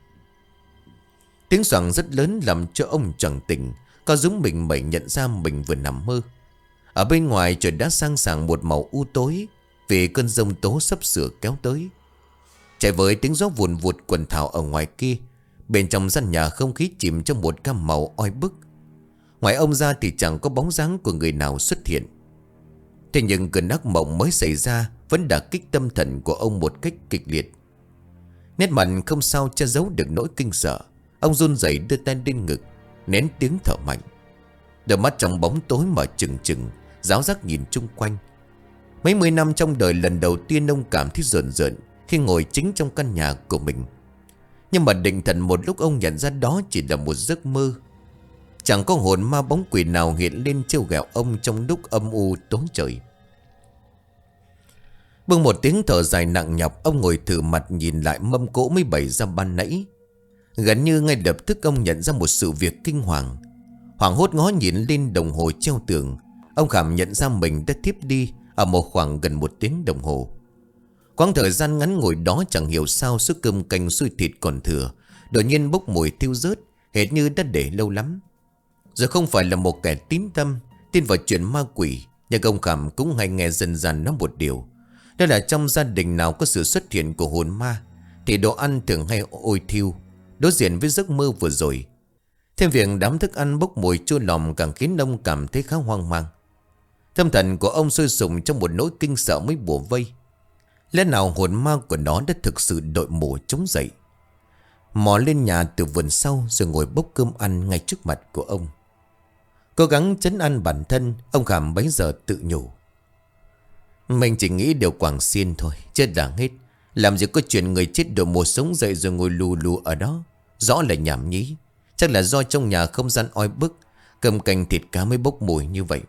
Tiếng xoảng rất lớn làm cho ông choàng tỉnh, có giống mình mẩy nhận ra mình vừa nằm mơ. Ở bên ngoài trời đã sang sảng một màu u tối vì cơn giông tố sắp sửa kéo tới. Chạy với tiếng gió vùn vụt quần thảo ở ngoài kia, bên trong gian nhà không khí chìm trong một cam màu oi bức. Ngoài ông ra thì chẳng có bóng dáng của người nào xuất hiện. Thế nhưng cơn ác mộng mới xảy ra vẫn đả kích tâm thần của ông một cách kịch liệt. Nét mặt không sao che giấu được nỗi kinh sợ. Ông run rẩy đưa tay lên ngực, nén tiếng thở mạnh. Đôi mắt trong bóng tối mà trừng trừng, ráo rác nhìn chung quanh. Mấy mươi năm trong đời, lần đầu tiên ông cảm thấy rợn rợn khi ngồi chính trong căn nhà của mình. Nhưng mà định thần một lúc, ông nhận ra đó chỉ là một giấc mơ. Chẳng có hồn ma bóng quỷ nào hiện lên trêu ghẹo ông trong lúc âm u tối trời. Bưng một tiếng thở dài nặng nhọc, ông ngồi thử mặt nhìn lại mâm cỗ mới bày ra ban nãy. Gần như ngay lập tức ông nhận ra một sự việc kinh hoàng. Hoảng hốt ngó nhìn lên đồng hồ treo tường, ông Khảm nhận ra mình đã thiếp đi ở một khoảng gần một tiếng đồng hồ. Quãng thời gian ngắn ngồi đó chẳng hiểu sao suất cơm canh xôi thịt còn thừa đột nhiên bốc mùi thiêu rớt, hệt như đã để lâu lắm. Giờ không phải là một kẻ tín tâm, tin vào chuyện ma quỷ, nhưng ông Khảm cũng hay nghe dần dần nói một điều. Đó là trong gia đình nào có sự xuất hiện của hồn ma thì đồ ăn thường hay ôi thiêu. Đối diện với giấc mơ vừa rồi, thêm việc đám thức ăn bốc mùi chua lòng càng khiến ông cảm thấy khá hoang mang. Tâm thần của ông sôi sùng trong một nỗi kinh sợ mới bủa vây. Lẽ nào hồn ma của nó đã thực sự đội mũ chống dậy, mò lên nhà từ vườn sau rồi ngồi bốc cơm ăn ngay trước mặt của ông. Cố gắng trấn an bản thân, ông Khảm bấy giờ tự nhủ: mình chỉ nghĩ điều quảng xiên thôi, chết đáng hết. Làm gì có chuyện người chết đổ mồ sống dậy rồi ngồi lù lù ở đó. Rõ là nhảm nhí. Chắc là do trong nhà không gian oi bức, cơm canh thịt cá mới bốc mùi như vậy.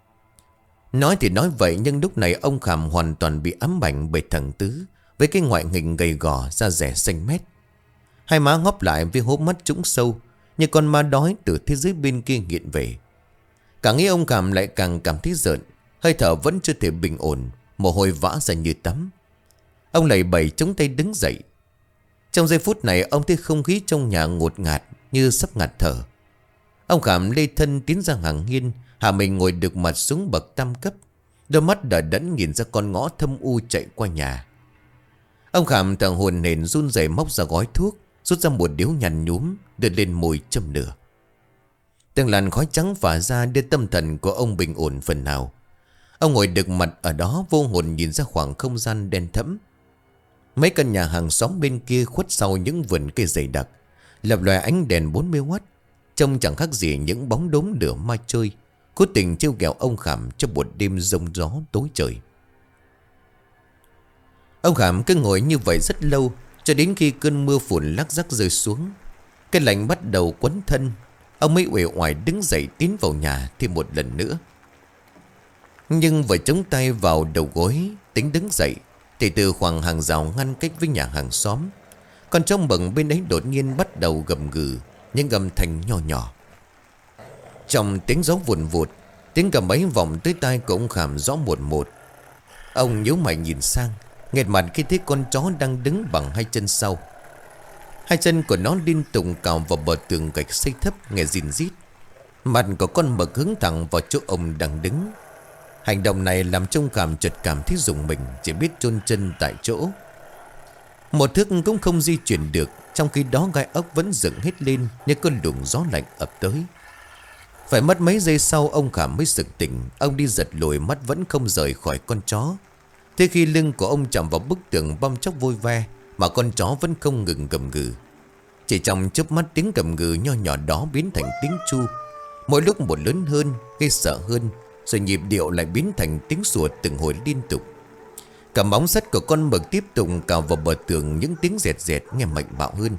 Nói thì nói vậy, nhưng lúc này ông Khảm hoàn toàn bị ám ảnh bởi thằng Tứ, với cái ngoại hình gầy gò, da dẻ xanh mét. Hai má ngóp lại với hốc mắt trũng sâu, như con ma đói từ thế giới bên kia hiện về. Càng nghĩ ông Khảm lại càng cảm thấy rợn. Hơi thở vẫn chưa thể bình ổn, mồ hôi vã ra như tắm. Ông lầy bẩy chống tay đứng dậy. Trong giây phút này, ông thấy không khí trong nhà ngột ngạt như sắp ngạt thở. Ông Khảm lê thân tiến ra hàng hiên, hạ mình ngồi được mặt xuống bậc tam cấp, đôi mắt đờ đẫn nhìn ra con ngõ thâm u chạy qua nhà. Ông Khảm thằng hồn hển run rẩy móc ra gói thuốc, rút ra một điếu nhằn nhúm, đưa lên môi châm lửa. Từng làn khói trắng phả ra đưa tâm thần của ông bình ổn phần nào. Ông ngồi đực mặt ở đó, vô hồn nhìn ra khoảng không gian đen thẫm. Mấy căn nhà hàng xóm bên kia khuất sau những vườn cây dày đặc, lập lòe ánh đèn bốn mươi oát, trông chẳng khác gì những bóng đốm lửa ma chơi, cố tình trêu ghẹo ông Khảm trong một đêm giông gió tối trời. Ông Khảm cứ ngồi như vậy rất lâu, cho đến khi cơn mưa phùn lác rác rơi xuống, cái lạnh bắt đầu quấn thân. Ông mới uể oải đứng dậy tiến vào nhà thêm một lần nữa. Nhưng vừa chống tay vào đầu gối tính đứng dậy, thì từ khoảng hàng rào ngăn cách với nhà hàng xóm, còn trong bậc bên ấy đột nhiên bắt đầu gầm gừ những âm thanh nhỏ nhỏ. Trong tiếng gió vùn vụt, Tiếng cầm ấy vọng tới tai của ông Khảm rõ một một. Ông nhíu mày nhìn sang, nghẹt mặt khi thấy con chó đang đứng bằng hai chân sau. Hai chân của nó liên tục cào vào bờ tường gạch xây thấp nghe rìn rít. Mặt của con mực hướng thẳng vào chỗ ông đang đứng. Hành động này làm cho ông Khảm chợt cảm thấy rùng mình, chỉ biết chôn chân tại chỗ. Một thước cũng không di chuyển được, trong khi đó gai ốc vẫn dựng hết lên như cơn luồng gió lạnh ập tới. Phải mất mấy giây sau ông Khảm mới sực tỉnh. Ông đi giật lùi, mắt vẫn không rời khỏi con chó. Thế khi lưng của ông chạm vào bức tường băm chóc vôi ve, mà con chó vẫn không ngừng gầm gừ. Chỉ trong chớp mắt, tiếng gầm gừ nho nhỏ đó biến thành tiếng chu, mỗi lúc một lớn hơn, gây sợ hơn. Rồi nhịp điệu lại biến thành tiếng sủa từng hồi liên tục. Cả móng sắt của con mực tiếp tục cào vào bờ tường, những tiếng rẹt rẹt nghe mạnh bạo hơn.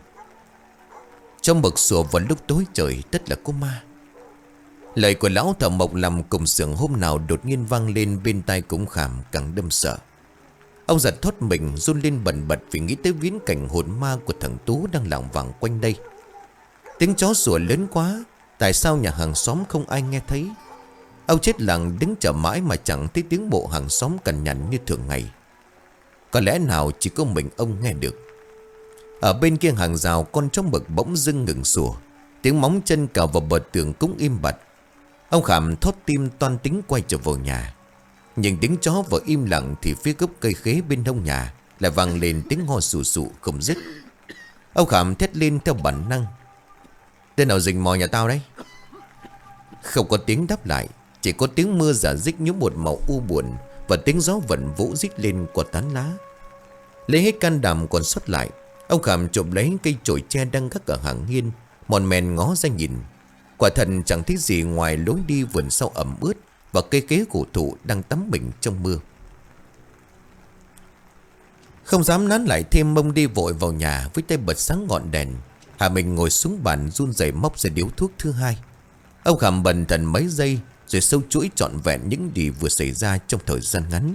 Trong mực sủa vào lúc tối trời, tất là có ma. Lời của lão thợ mộc làm cùng xưởng hôm nào đột nhiên vang lên bên tai cũng Khảm càng đâm sợ. Ông giật thót mình, run lên bần bật vì nghĩ tới viễn cảnh hồn ma của thằng Tú đang lảng vảng quanh đây. Tiếng chó sủa lớn quá, tại sao nhà hàng xóm không ai nghe thấy? Ông chết lặng đứng chờ mãi mà chẳng thấy tiếng bộ hàng xóm cằn nhằn như thường ngày. Có lẽ nào chỉ có mình ông nghe được. Ở bên kia hàng rào, con chó mực bỗng dưng ngừng sủa. Tiếng móng chân cào vào bờ tường cũng im bặt. Ông Khảm thót tim toan tính quay trở vào nhà. Nhưng tiếng chó vừa im lặng thì phía gốc cây khế bên hông nhà lại vang lên tiếng ho sù sụ không dứt. Ông Khảm thét lên theo bản năng: "Tên nào rình mò nhà tao đấy?" Không có tiếng đáp lại, chỉ có tiếng mưa rả rích nhúm một màu u buồn, và tiếng gió vẩn vũ rít lên qua tán lá. Lấy hết can đảm còn sót lại, ông Khảm chộp lấy cây chổi tre đang gác ở hàng hiên, mòn mèn ngó ra nhìn. Quả thật chẳng thấy gì ngoài lối đi vườn sau ẩm ướt và cây kế cổ thụ đang tắm mình trong mưa. Không dám nán lại thêm, mông đi vội vào nhà với tay bật sáng ngọn đèn. Hà mình ngồi xuống bàn run rẩy móc ra điếu thuốc thứ hai. Ông Khảm bần thần mấy giây rồi sâu chuỗi trọn vẹn những gì vừa xảy ra trong thời gian ngắn.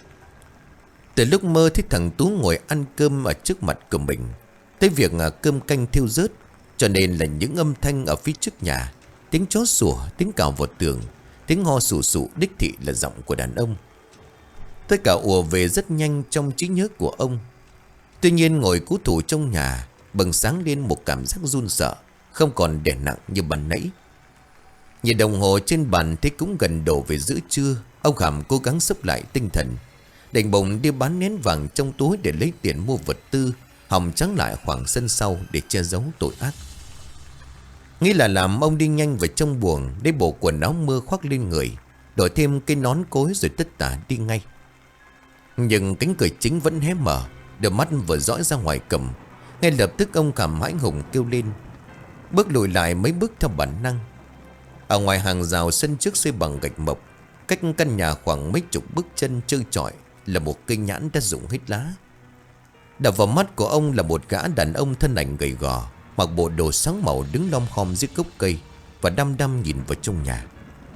Từ lúc mơ thấy thằng Tú ngồi ăn cơm ở trước mặt của mình, tới việc cơm canh thiêu rớt, cho nên là những âm thanh ở phía trước nhà, tiếng chó sủa, tiếng cào vào tường, tiếng ho sù sụ đích thị là giọng của đàn ông. Tất cả ùa về rất nhanh trong trí nhớ của ông. Tuy nhiên ngồi cố thủ trong nhà bừng sáng lên một cảm giác run sợ, không còn đè nặng như ban nãy. Nhìn đồng hồ trên bàn thấy cũng gần đổ về giữa trưa. Ông Khảm cố gắng xốc lại tinh thần, định bụng đi bán nén vàng trong túi để lấy tiền mua vật tư, hòng trắng lại khoảng sân sau để che giấu tội ác. Nghĩ là làm, ông đi nhanh vào trong buồng, lấy bộ quần áo mưa khoác lên người, đổi thêm cái nón cối rồi tất tả đi ngay. Nhưng cánh cửa chính vẫn hé mở, đôi mắt vừa dõi ra ngoài cầm. Ngay lập tức ông Khảm hãi hùng kêu lên, bước lùi lại mấy bước theo bản năng. Ở ngoài hàng rào sân trước xây bằng gạch mộc, cách căn nhà khoảng mấy chục bước chân trơ trọi, là một cây nhãn đã rụng hết lá. Đập vào mắt của ông là một gã đàn ông thân ảnh gầy gò, mặc bộ đồ sáng màu, đứng lom khom dưới gốc cây và đăm đăm nhìn vào trong nhà.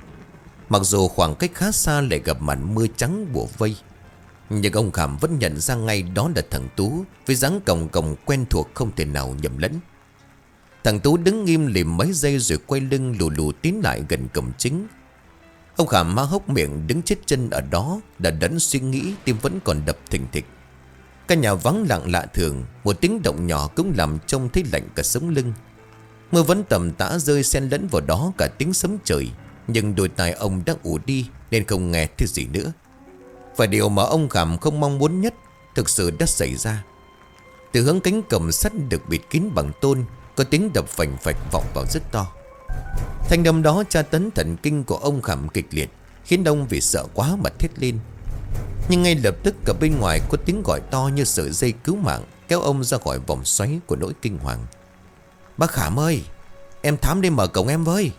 Mặc dù khoảng cách khá xa lại gặp màn mưa trắng bủa vây, nhưng ông Khảm vẫn nhận ra ngay đó là thằng Tú, với dáng còng còng quen thuộc không thể nào nhầm lẫn. Thằng Tú đứng nghiêm lìm mấy giây rồi quay lưng lù lù tiến lại gần cổng chính. Ông Khảm há hốc miệng đứng chết chân ở đó, đã đẫn suy nghĩ, tim vẫn còn đập thình thịch. Căn nhà vắng lặng lạ thường, một tiếng động nhỏ cũng làm trông thấy lạnh cả sống lưng. Mưa vẫn tầm tã rơi xen lẫn vào đó cả tiếng sấm trời, nhưng đôi tai ông đã ù đi nên không nghe thấy gì nữa. Và điều mà ông Khảm không mong muốn nhất thực sự đã xảy ra. Từ hướng cánh cổng sắt được bịt kín bằng tôn, có tiếng đập phành phạch vọng vào rất to. Thanh âm đó tra tấn thần kinh của ông Khảm kịch liệt, khiến ông vì sợ quá mà thét lên. Nhưng ngay lập tức cả bên ngoài có tiếng gọi to như sợi dây cứu mạng, kéo ông ra khỏi vòng xoáy của nỗi kinh hoàng. "Bác Khảm ơi, em Thám đi mở cổng em với."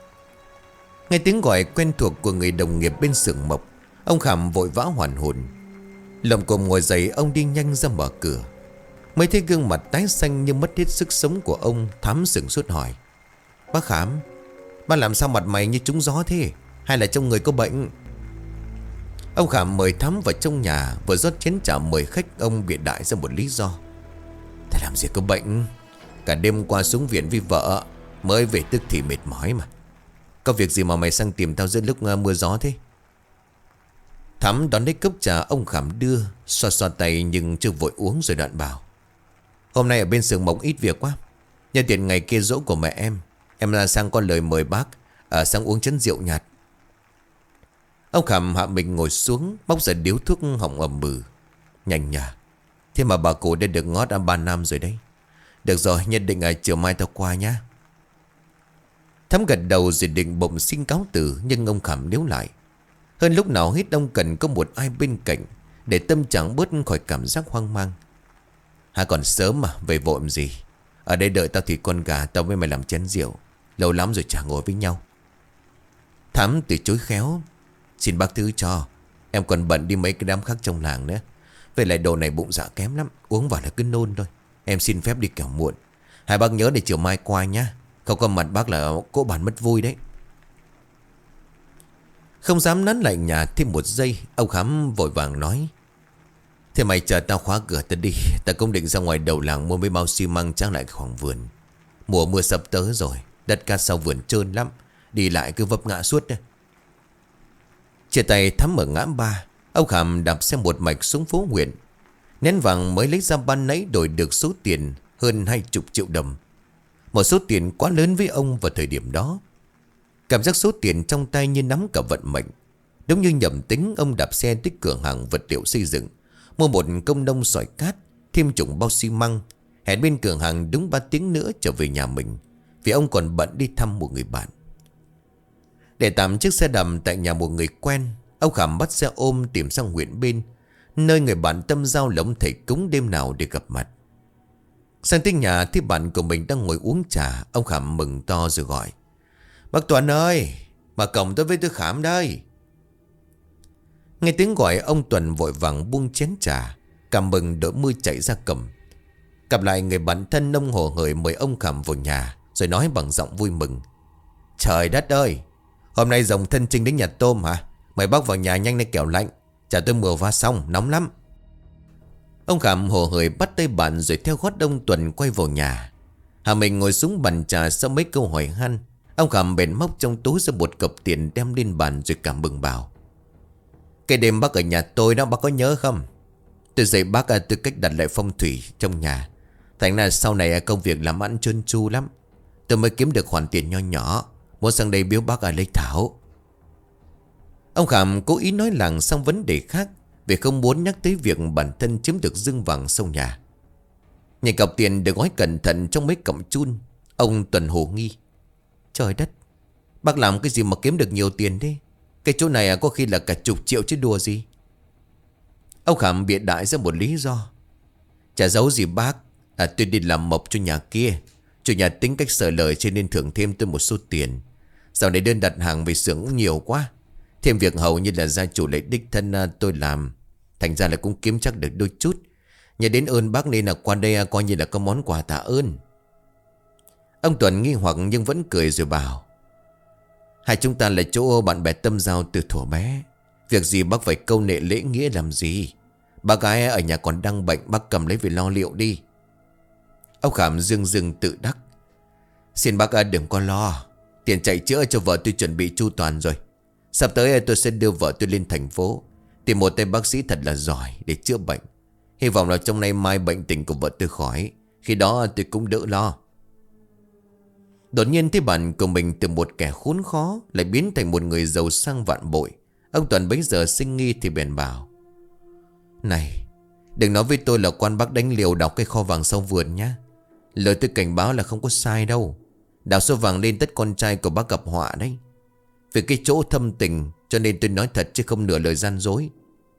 Nghe tiếng gọi quen thuộc của người đồng nghiệp bên xưởng mộc, ông Khảm vội vã hoàn hồn. Lồm cồm ngồi dậy, ông đi nhanh ra mở cửa. Mới thấy gương mặt tái xanh như mất hết sức sống của ông, Thám sửng sốt hỏi: "Bác Khảm, bác làm sao mặt mày như trúng gió thế? Hay là trong người có bệnh?" Ông Khảm mời Thám vào trong nhà, vừa rót chén trà mời khách, ông bịa đại ra một lý do: "Thế làm gì có bệnh, cả đêm qua xuống viện với vợ, mới về tức thì mệt mỏi mà. Có việc gì mà mày sang tìm tao giữa lúc uh, mưa gió thế? Thắm đón lấy cốc trà ông Khảm đưa, xoa xoa tay nhưng chưa vội uống rồi đoạn bảo: Hôm nay ở bên xưởng mộc ít việc quá. Nhân tiện ngày kia giỗ của mẹ em, em ra sang có lời mời bác ở sang uống chén rượu nhạt. Ông Khảm hạ mình ngồi xuống, bóc ra điếu thuốc họng ầm bừ. Nhanh nhả. Thế mà bà cụ đã được ngót đã ba năm rồi đấy. Được rồi, nhất định là chiều mai tao qua nhá. Thắm gật đầu rồi định bụng xin cáo từ, nhưng ông Khảm níu lại. Hơn lúc nào hết ông cần có một ai bên cạnh, để tâm trạng bớt khỏi cảm giác hoang mang. Hà còn sớm mà, về vội làm gì? Ở đây đợi tao thì con gà, tao với mày làm chén rượu. Lâu lắm rồi chả ngồi với nhau. Thắm từ chối khéo: Xin bác thứ cho, em còn bận đi mấy cái đám khác trong làng nữa. Về lại đồ này bụng dạ kém lắm, uống vào là cứ nôn thôi. Em xin phép đi kẻo muộn. Hai bác nhớ để chiều mai qua nhá. Không có mặt bác là cỗ bản mất vui đấy. Không dám nán lại nhà thêm một giây, ông Khám vội vàng nói: Thế mày chờ tao khóa cửa tao đi. Tao cũng định ra ngoài đầu làng mua mấy bao xi măng trang lại khoảng vườn. Mùa mưa sắp tới rồi, đất cát sau vườn trơn lắm, đi lại cứ vấp ngã suốt đấy. Chia tay Thắm ở ngã ba, ông Khảm đạp xe một mạch xuống phố huyện. Nén vàng mới lấy ra ban nãy đổi được số tiền hơn hai chục triệu đồng. Một số tiền quá lớn với ông vào thời điểm đó. Cảm giác số tiền trong tay như nắm cả vận mệnh. Đúng như nhầm tính, ông đạp xe tới cửa hàng vật liệu xây dựng, mua một công nông sỏi cát, thêm chục bao xi măng, hẹn bên cửa hàng đúng ba tiếng nữa trở về nhà mình, vì ông còn bận đi thăm một người bạn. Để tạm chiếc xe đạp tại nhà một người quen, ông Khảm bắt xe ôm tìm sang huyện bên, nơi người bạn tâm giao là ông thầy cúng đêm nào để gặp mặt. Sang tới nhà thì bạn của mình đang ngồi uống trà. Ông Khảm mừng to rồi gọi: Bác Tuấn ơi, mà cổng tôi với tôi Khảm đây. Nghe tiếng gọi, ông Tuấn vội vàng buông chén trà, cảm mừng đỡ mưa chạy ra cầm. Gặp lại người bạn thân, ông hồ hởi mời ông Khảm vào nhà, rồi nói bằng giọng vui mừng: Trời đất ơi, hôm nay dòng thân trinh đến nhà tôm hả? Mời bác vào nhà nhanh lên kẻo lạnh. Chả tôi mưa va xong, nóng lắm. Ông Khảm hồ hởi bắt tay bạn rồi theo gót ông Tuần quay vào nhà. Hà mình ngồi xuống bàn trà sau mấy câu hỏi han. Ông Khảm bèn móc trong túi ra một cặp tiền đem lên bàn rồi cảm mừng bảo: Cái đêm bác ở nhà tôi đó, bác có nhớ không? Tôi dạy bác tư cách đặt lại phong thủy trong nhà. Thành ra sau này công việc làm ăn trơn tru lắm. Tôi mới kiếm được khoản tiền nho nhỏ, muốn sang đây biếu bác ở lấy thảo. Ông Khảm cố ý nói làng sang vấn đề khác, vì không muốn nhắc tới việc bản thân chiếm được dương vàng sau nhà. Nhìn cọc tiền được gói cẩn thận trong mấy cọng chun, ông Tuần hồ nghi: Trời đất, bác làm cái gì mà kiếm được nhiều tiền thế? Cái chỗ này có khi là cả chục triệu chứ đùa gì. Ông Khảm bịa đại ra một lý do: Chả giấu gì bác, à, tôi đi làm mộc cho nhà kia. Chủ nhà tính cách sợ lời cho nên thưởng thêm tôi một số tiền. Dạo này đơn đặt hàng về xưởng cũng nhiều quá, thêm việc hầu như là gia chủ lấy đích thân tôi làm, thành ra là cũng kiếm chắc được đôi chút. Nhờ đến ơn bác nên là qua đây coi như là có món quà tạ ơn. Ông Tuấn nghi hoặc nhưng vẫn cười rồi bảo: Hai chúng ta là chỗ bạn bè tâm giao từ thuở bé, việc gì bác phải câu nệ lễ nghĩa làm gì? Bác gái ở nhà còn đang bệnh, bác cầm lấy về lo liệu đi. Ông Khảm dương dương tự đắc: Xin bác đừng có lo, tiền chạy chữa cho vợ tôi chuẩn bị chu toàn rồi. Sắp tới tôi sẽ đưa vợ tôi lên thành phố, tìm một tay bác sĩ thật là giỏi để chữa bệnh. Hy vọng là trong nay mai bệnh tình của vợ tôi khỏi, khi đó tôi cũng đỡ lo. Đột nhiên thấy bạn của mình từ một kẻ khốn khó lại biến thành một người giàu sang vạn bội. Ông Tuấn bấy giờ sinh nghi thì bèn bảo: Này, đừng nói với tôi là quan bác đánh liều đào cái kho vàng sau vườn nhá. Lời tôi cảnh báo là không có sai đâu. Đào số vàng lên tất con trai của bác gặp họa đấy. Vì cái chỗ thâm tình cho nên tôi nói thật chứ không nửa lời gian dối.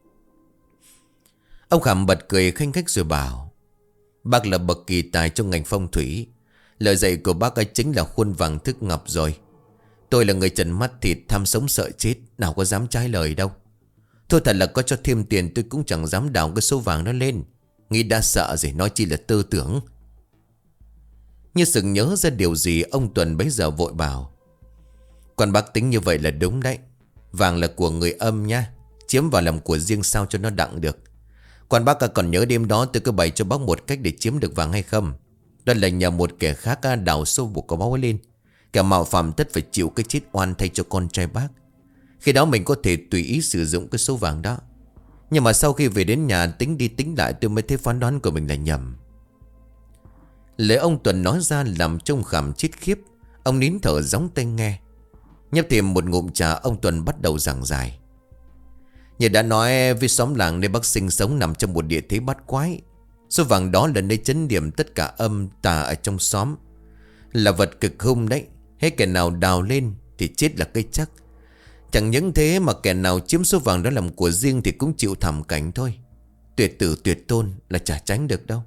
Ông Khảm bật cười khanh khách rồi bảo: Bác là bậc kỳ tài trong ngành phong thủy. Lời dạy của bác ấy chính là khuôn vàng thức ngọc rồi. Tôi là người trần mắt thịt, tham sống sợ chết, nào có dám trái lời đâu. Thôi thật là có cho thêm tiền tôi cũng chẳng dám đào cái số vàng đó lên. Nghĩ đã sợ rồi nói chi là tư tưởng. Như sực nhớ ra điều gì, ông Tuần bấy giờ vội bảo: Còn bác tính như vậy là đúng đấy. Vàng là của người âm nha, chiếm vào làm của riêng sao cho nó đặng được. Còn bác còn nhớ đêm đó tôi cứ bày cho bác một cách để chiếm được vàng hay không? Đó là nhờ một kẻ khác đào sâu buộc có báu lên. Kẻ mạo phạm tất phải chịu cái chết oan thay cho con trai bác. Khi đó mình có thể tùy ý sử dụng cái số vàng đó. Nhưng mà sau khi về đến nhà tính đi tính lại, tôi mới thấy phán đoán của mình là nhầm. Lời ông Tuần nói ra làm trông Khảm chết khiếp. Ông nín thở gióng tay nghe. Nhấp thêm một ngụm trà, ông Tuần bắt đầu giảng giải. Như đã nói với xóm làng nơi bác sinh sống nằm trong một địa thế bát quái. Số vàng đó là nơi chấn điểm tất cả âm tà ở trong xóm. Là vật cực hung đấy. Hết kẻ nào đào lên thì chết là cái chắc. Chẳng những thế mà kẻ nào chiếm số vàng đó làm của riêng thì cũng chịu thảm cảnh thôi. Tuyệt tử tuyệt tôn là chả tránh được đâu.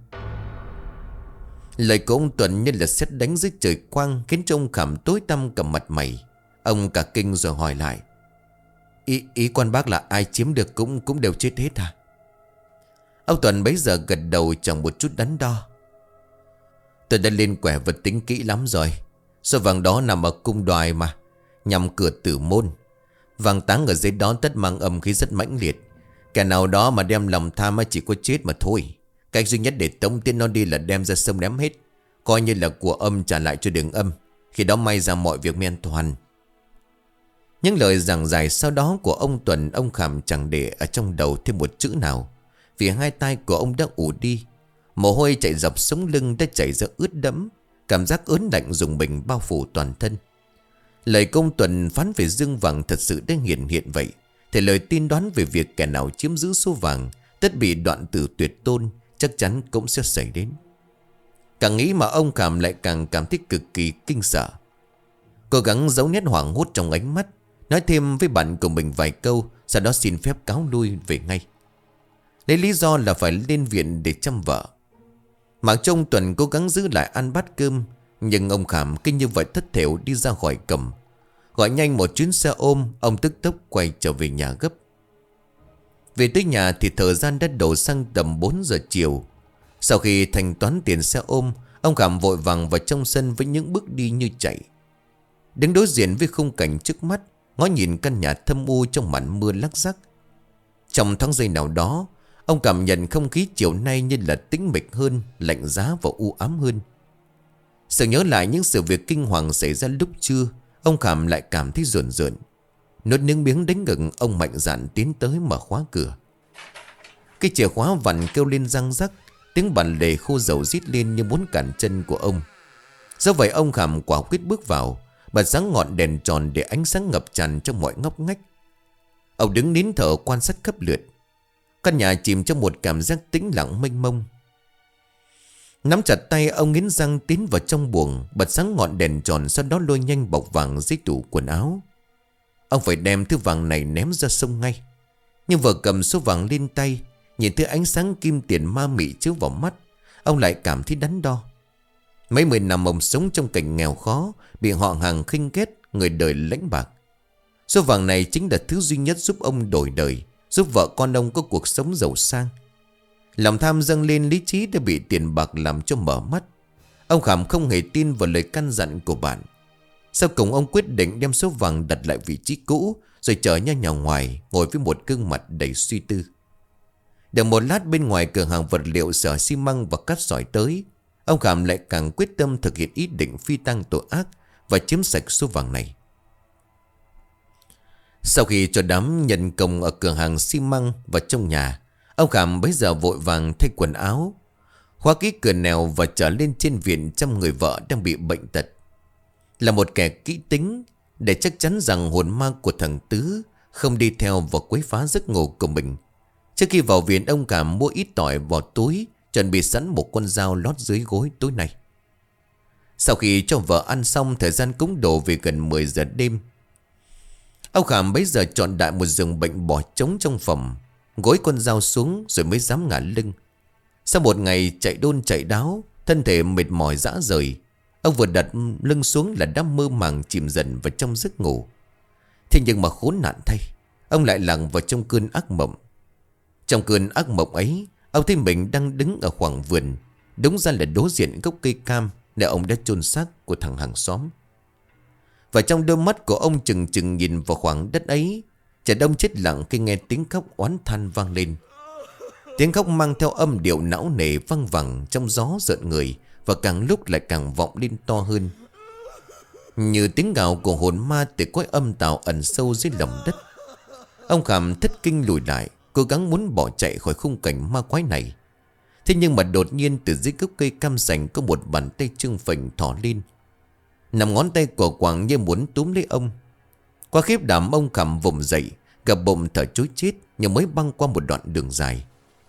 Lời của ông Tuần như là sét đánh dưới trời quang, khiến cho ông Khảm tối tăm cả mặt mày. Ông cả kinh rồi hỏi lại. Ý, ý quan bác là ai chiếm được cũng cũng đều chết hết à? Ông Tuần bấy giờ gật đầu chẳng một chút đắn đo. Tôi đã lên quẻ vật tính kỹ lắm rồi. Số vàng đó nằm ở cung đoài mà, nhằm cửa tử môn. Vàng táng ở dưới đó tất mang âm khí rất mãnh liệt. Kẻ nào đó mà đem lòng tham chỉ có chết mà thôi. Cách duy nhất để tống tiến nó đi là đem ra sông ném hết, coi như là của âm trả lại cho đường âm. Khi đó may ra mọi việc mới an toàn. Những lời giảng giải sau đó của ông Tuần, ông Khảm chẳng để ở trong đầu thêm một chữ nào. Vì hai tay của ông đã ù đi. Mồ hôi chạy dọc sống lưng đã chảy ra ướt đẫm. Cảm giác ớn lạnh dùng mình bao phủ toàn thân. Lời công Tuần phán về dương vàng thật sự đã hiện hiện vậy. Thì lời tin đoán về việc kẻ nào chiếm giữ số vàng tất bị đoạn tử tuyệt tôn chắc chắn cũng sẽ xảy đến. Càng nghĩ mà ông Khảm lại càng cảm thấy cực kỳ kinh sợ. Cố gắng giấu nét hoảng hốt trong ánh mắt, nói thêm với bạn của mình vài câu, sau đó xin phép cáo lui về ngay. Lấy lý do là phải lên viện để chăm vợ. Mặc cho ông Tuần cố gắng giữ lại ăn bát cơm, nhưng ông Khảm kinh như vậy thất thểu đi ra khỏi cầm. Gọi nhanh một chuyến xe ôm, ông tức tốc quay trở về nhà gấp. Về tới nhà thì thời gian đã đổ sang tầm bốn giờ chiều. Sau khi thanh toán tiền xe ôm, ông Khảm vội vàng vào trong sân với những bước đi như chạy. Đứng đối diện với khung cảnh trước mắt, ngó nhìn căn nhà thâm u trong màn mưa lắc rắc. Trong thoáng giây nào đó, ông cảm nhận không khí chiều nay như là tĩnh mịch hơn, lạnh giá và u ám hơn. Sự nhớ lại những sự việc kinh hoàng xảy ra lúc trưa, ông Khảm lại cảm thấy rợn rợn. Nuốt nước miếng đánh ngực, ông mạnh dạn tiến tới mở khóa cửa. Cái chìa khóa vặn kêu lên răng rắc, tiếng bản lề khô dầu rít lên như muốn cản chân của ông. Do vậy ông Khảm quả quyết bước vào, bật sáng ngọn đèn tròn để ánh sáng ngập tràn trong mọi ngóc ngách. Ông đứng nín thở quan sát khắp lượt. Căn nhà chìm trong một cảm giác tĩnh lặng mênh mông. Nắm chặt tay, ông nghiến răng tiến vào trong buồng, bật sáng ngọn đèn tròn, sau đó lôi nhanh bọc vàng dưới tủ quần áo. Ông phải đem thứ vàng này ném ra sông ngay. Nhưng vừa cầm số vàng lên tay, nhìn thứ ánh sáng kim tiền ma mị chiếu vào mắt, ông lại cảm thấy đắn đo. Mấy mươi năm ông sống trong cảnh nghèo khó, bị họ hàng khinh ghét, người đời lãnh bạc. Số vàng này chính là thứ duy nhất giúp ông đổi đời, giúp vợ con ông có cuộc sống giàu sang. Lòng tham dâng lên, lý trí đã bị tiền bạc làm cho mở mắt. Ông Khảm không hề tin vào lời căn dặn của bạn. Sau cùng ông quyết định đem số vàng đặt lại vị trí cũ, rồi chở nhau nhà ngoài, ngồi với một gương mặt đầy suy tư. Được một lát, bên ngoài cửa hàng vật liệu sở xi măng và cát sỏi tới, ông Khảm lại càng quyết tâm thực hiện ý định phi tang tội ác và chiếm sạch số vàng này. Sau khi cho đám nhân công ở cửa hàng xi măng và trong nhà, ông Khảm bấy giờ vội vàng thay quần áo, khóa kỹ cửa nẻo và trở lên trên viện chăm người vợ đang bị bệnh tật. Là một kẻ kỹ tính, để chắc chắn rằng hồn ma của thằng Tứ không đi theo và quấy phá giấc ngủ của mình. Trước khi vào viện, ông Khảm mua ít tỏi vào túi, chuẩn bị sẵn một con dao lót dưới gối tối nay. Sau khi cho vợ ăn xong, thời gian cũng đổ về gần mười giờ đêm. Ông Khảm bấy giờ chọn đại một giường bệnh bỏ trống trong phòng, gối con dao xuống rồi mới dám ngả lưng. Sau một ngày chạy đôn chạy đáo, thân thể mệt mỏi rã rời, ông vừa đặt lưng xuống là đã mơ màng chìm dần vào trong giấc ngủ. Thế nhưng mà khốn nạn thay, ông lại lặn vào trong cơn ác mộng. Trong cơn ác mộng ấy, ông thấy mình đang đứng ở khoảng vườn, đúng ra là đối diện gốc cây cam nơi ông đã chôn xác của thằng hàng xóm. Và trong đôi mắt của ông chừng chừng nhìn vào khoảng đất ấy, chợt ông chết lặng khi nghe tiếng khóc oán than vang lên. Tiếng khóc mang theo âm điệu não nề văng vẳng trong gió rợn người, và càng lúc lại càng vọng lên to hơn. như tiếng gào của hồn ma từ cõi âm tào ẩn sâu dưới lòng đất. Ông Khảm thất kinh lùi lại, cố gắng muốn bỏ chạy khỏi khung cảnh ma quái này. Thế nhưng mà đột nhiên từ dưới gốc cây cam sành có một bàn tay trương phình thò lên. Nằm ngón tay của Quảng như muốn túm lấy ông. Qua khiếp đảm ông Khảm vùng dậy, gặp bụng thở trối chết nhưng mới băng qua một đoạn đường dài.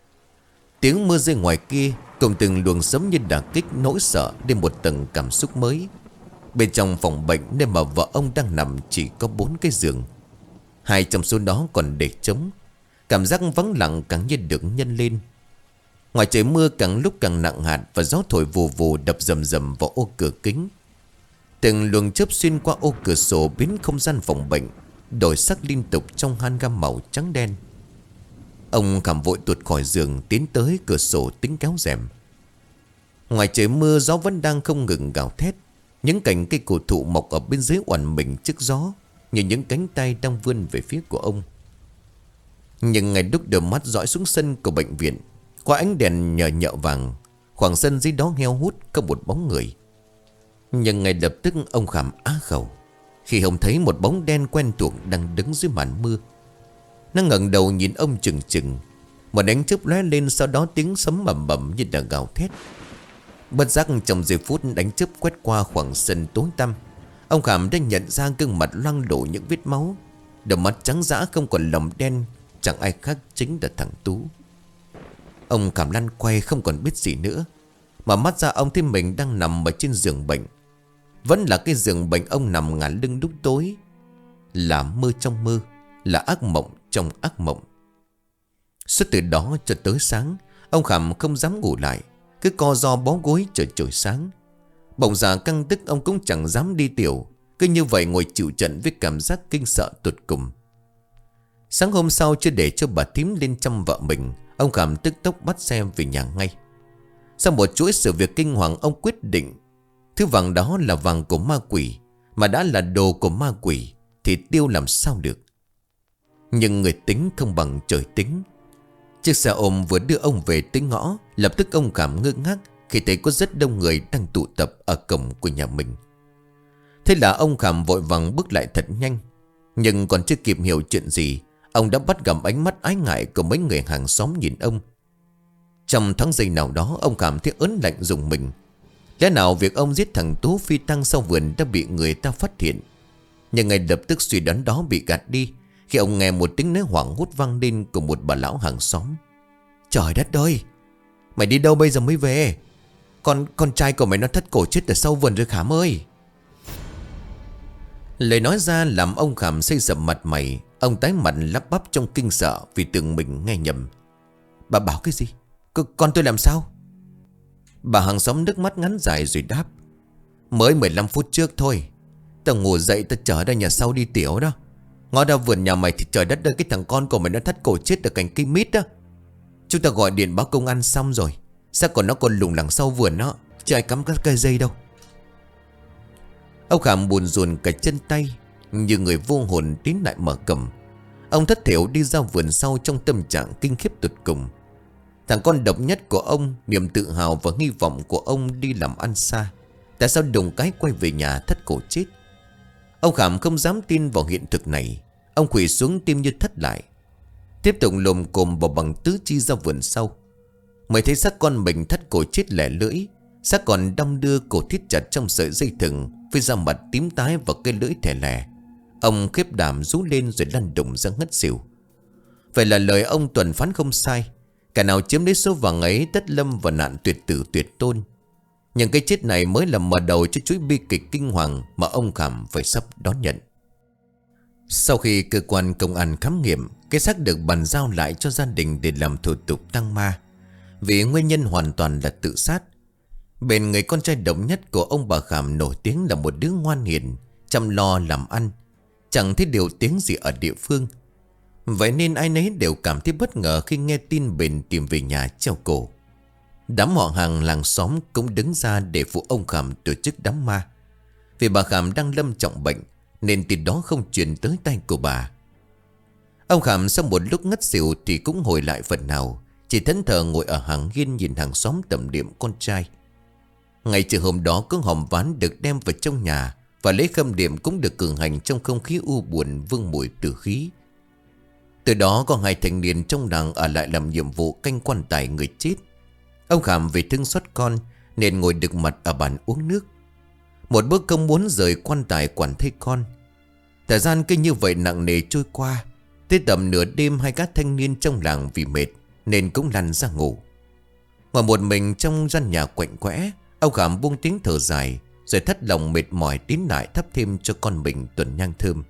Tiếng mưa rơi ngoài kia cùng từng luồng sấm như đả kích nỗi sợ lên một tầng cảm xúc mới. Bên trong phòng bệnh nơi mà vợ ông đang nằm chỉ có bốn cái giường. Hai trong số đó còn để trống. Cảm giác vắng lặng càng như được nhân lên. Ngoài trời mưa càng lúc càng nặng hạt và gió thổi vù vù đập rầm rầm vào ô cửa kính. Từng luồng chớp xuyên qua ô cửa sổ biến không gian phòng bệnh đổi sắc liên tục trong han gam màu trắng đen. Ông Khảm vội tuột khỏi giường tiến tới cửa sổ tính kéo rèm. Ngoài trời mưa gió vẫn đang không ngừng gào thét. Những cành cây cổ thụ mọc ở bên dưới oằn mình trước gió như những cánh tay đang vươn về phía của ông. Nhưng ngày lúc đưa mắt dõi xuống sân của bệnh viện, qua ánh đèn nhờ nhợ vàng, khoảng sân dưới đó heo hút có một bóng người. Nhưng ngay lập tức ông Khảm á khẩu khi ông thấy một bóng đen quen thuộc đang đứng dưới màn mưa. Nó ngẩng đầu nhìn ông chừng chừng. Một ánh chớp lóe lên, sau đó tiếng sấm bầm bầm như là gào thét. Bất giác trong giây phút đánh chớp quét qua khoảng sân tối tăm, ông Khảm đã nhận ra gương mặt loang lổ những vết máu. Đôi mắt trắng dã không còn lòng đen, chẳng ai khác chính là thằng Tú. Ông Khảm lăn quay không còn biết gì nữa. Mà mắt ra ông thấy mình đang nằm ở trên giường bệnh. Vẫn là cái giường bệnh ông nằm ngả lưng lúc tối. Là mơ trong mơ, là ác mộng trong ác mộng. Suốt từ đó cho tới sáng, ông Khảm không dám ngủ lại, cứ co ro bó gối chờ trời sáng. Bỗng già căng tức ông cũng chẳng dám đi tiểu, cứ như vậy ngồi chịu trận với cảm giác kinh sợ tột cùng. Sáng hôm sau chưa để cho bà thím lên chăm vợ mình, ông Khảm tức tốc bắt xe về nhà ngay. Sau một chuỗi sự việc kinh hoàng, ông quyết định thứ vàng đó là vàng của ma quỷ, mà đã là đồ của ma quỷ thì tiêu làm sao được. Nhưng người tính không bằng trời tính. Chiếc xe ôm vừa đưa ông về tới ngõ, lập tức ông Khảm ngơ ngác khi thấy có rất đông người đang tụ tập ở cổng của nhà mình. Thế là ông Khảm vội vàng bước lại thật nhanh. Nhưng còn chưa kịp hiểu chuyện gì, ông đã bắt gặp ánh mắt ái ngại của mấy người hàng xóm nhìn ông. Trong thoáng giây nào đó, ông cảm thấy ớn lạnh rùng mình. Lẽ nào việc ông giết thằng Tú phi tăng sau vườn đã bị người ta phát hiện? Nhưng ngay lập tức suy đoán đó bị gạt đi khi ông nghe một tiếng nói hoảng hốt vang lên của một bà lão hàng xóm. Trời đất ơi, mày đi đâu bây giờ mới về? Con con trai của mày nó thất cổ chết ở sau vườn rồi Khảm ơi. Lời nói ra làm ông Khảm xây sầm mặt mày. Ông tái mặt lắp bắp trong kinh sợ vì tưởng mình nghe nhầm. Bà bảo cái gì? C con tôi làm sao? Bà hàng xóm nước mắt ngắn dài rồi đáp. Mới mười lăm phút trước thôi, tao ngủ dậy tao chở ra nhà sau đi tiểu đó. Ngó ra vườn nhà mày thì trời đất ơi, cái thằng con của mày nó thất cổ chết ở cành cây mít đó. Chúng ta gọi điện báo công an xong rồi, sao còn nó còn lủng lẳng sau vườn đó, chứ ai cắm các cây dây đâu. Ông Khảm buồn rùn cả chân tay, như người vô hồn tiến lại mở cổng. Ông thất thểu đi ra vườn sau trong tâm trạng kinh khiếp tột cùng. Thằng con độc nhất của ông, niềm tự hào và hy vọng của ông đi làm ăn xa, tại sao đùng cái quay về nhà thất cổ chết? Ông Khảm không dám tin vào hiện thực này. Ông quỳ xuống tim như thất lại, tiếp tục lồm cồm vào bằng tứ chi ra vườn sau. Mới thấy xác con mình thất cổ chết lẻ lưỡi, xác còn đong đưa cổ thít chặt trong sợi dây thừng, với da mặt tím tái và cây lưỡi thè lè. Ông khiếp đảm rú lên rồi lăn đùng ra ngất xỉu. Vậy là lời ông Tuần phán không sai. Cả nào chiếm lấy số vàng ấy tất lâm vào nạn tuyệt tử tuyệt tôn. Nhưng cái chết này mới là mở đầu cho chuỗi bi kịch kinh hoàng mà ông Khảm phải sắp đón nhận. Sau khi cơ quan công an khám nghiệm, cái xác được bàn giao lại cho gia đình để làm thủ tục tang ma, vì nguyên nhân hoàn toàn là tự sát. Bên người con trai độc nhất của ông bà Khảm nổi tiếng là một đứa ngoan hiền, chăm lo làm ăn, chẳng thấy điều tiếng gì ở địa phương. Vậy nên ai nấy đều cảm thấy bất ngờ khi nghe tin Bền tìm về nhà treo cổ. Đám họ hàng làng xóm cũng đứng ra để phụ ông Khảm tổ chức đám ma. Vì bà Khảm đang lâm trọng bệnh nên tin đó không truyền tới tay của bà. Ông Khảm sau một lúc ngất xỉu thì cũng hồi lại phần nào, chỉ thẫn thờ ngồi ở hàng hiên nhìn hàng xóm tẩm niệm con trai. Ngày trưa hôm đó có hòm ván được đem vào trong nhà Và lễ khâm điểm cũng được cử hành trong không khí u buồn vương mùi tử khí. Từ đó có hai thanh niên trong làng ở lại làm nhiệm vụ canh quan tài người chết. Ông Khảm vì thương xót con nên ngồi đực mặt ở bàn uống nước. Một bữa không muốn rời quan tài quản thây con. Thời gian cứ như vậy nặng nề trôi qua. Tới tầm nửa đêm hai các thanh niên trong làng vì mệt nên cũng lăn ra ngủ. Ngồi một mình trong gian nhà quạnh quẽ, ông Khảm buông tiếng thở dài, rồi thất lòng mệt mỏi tiến lại thắp thêm cho con mình tuần nhang thơm.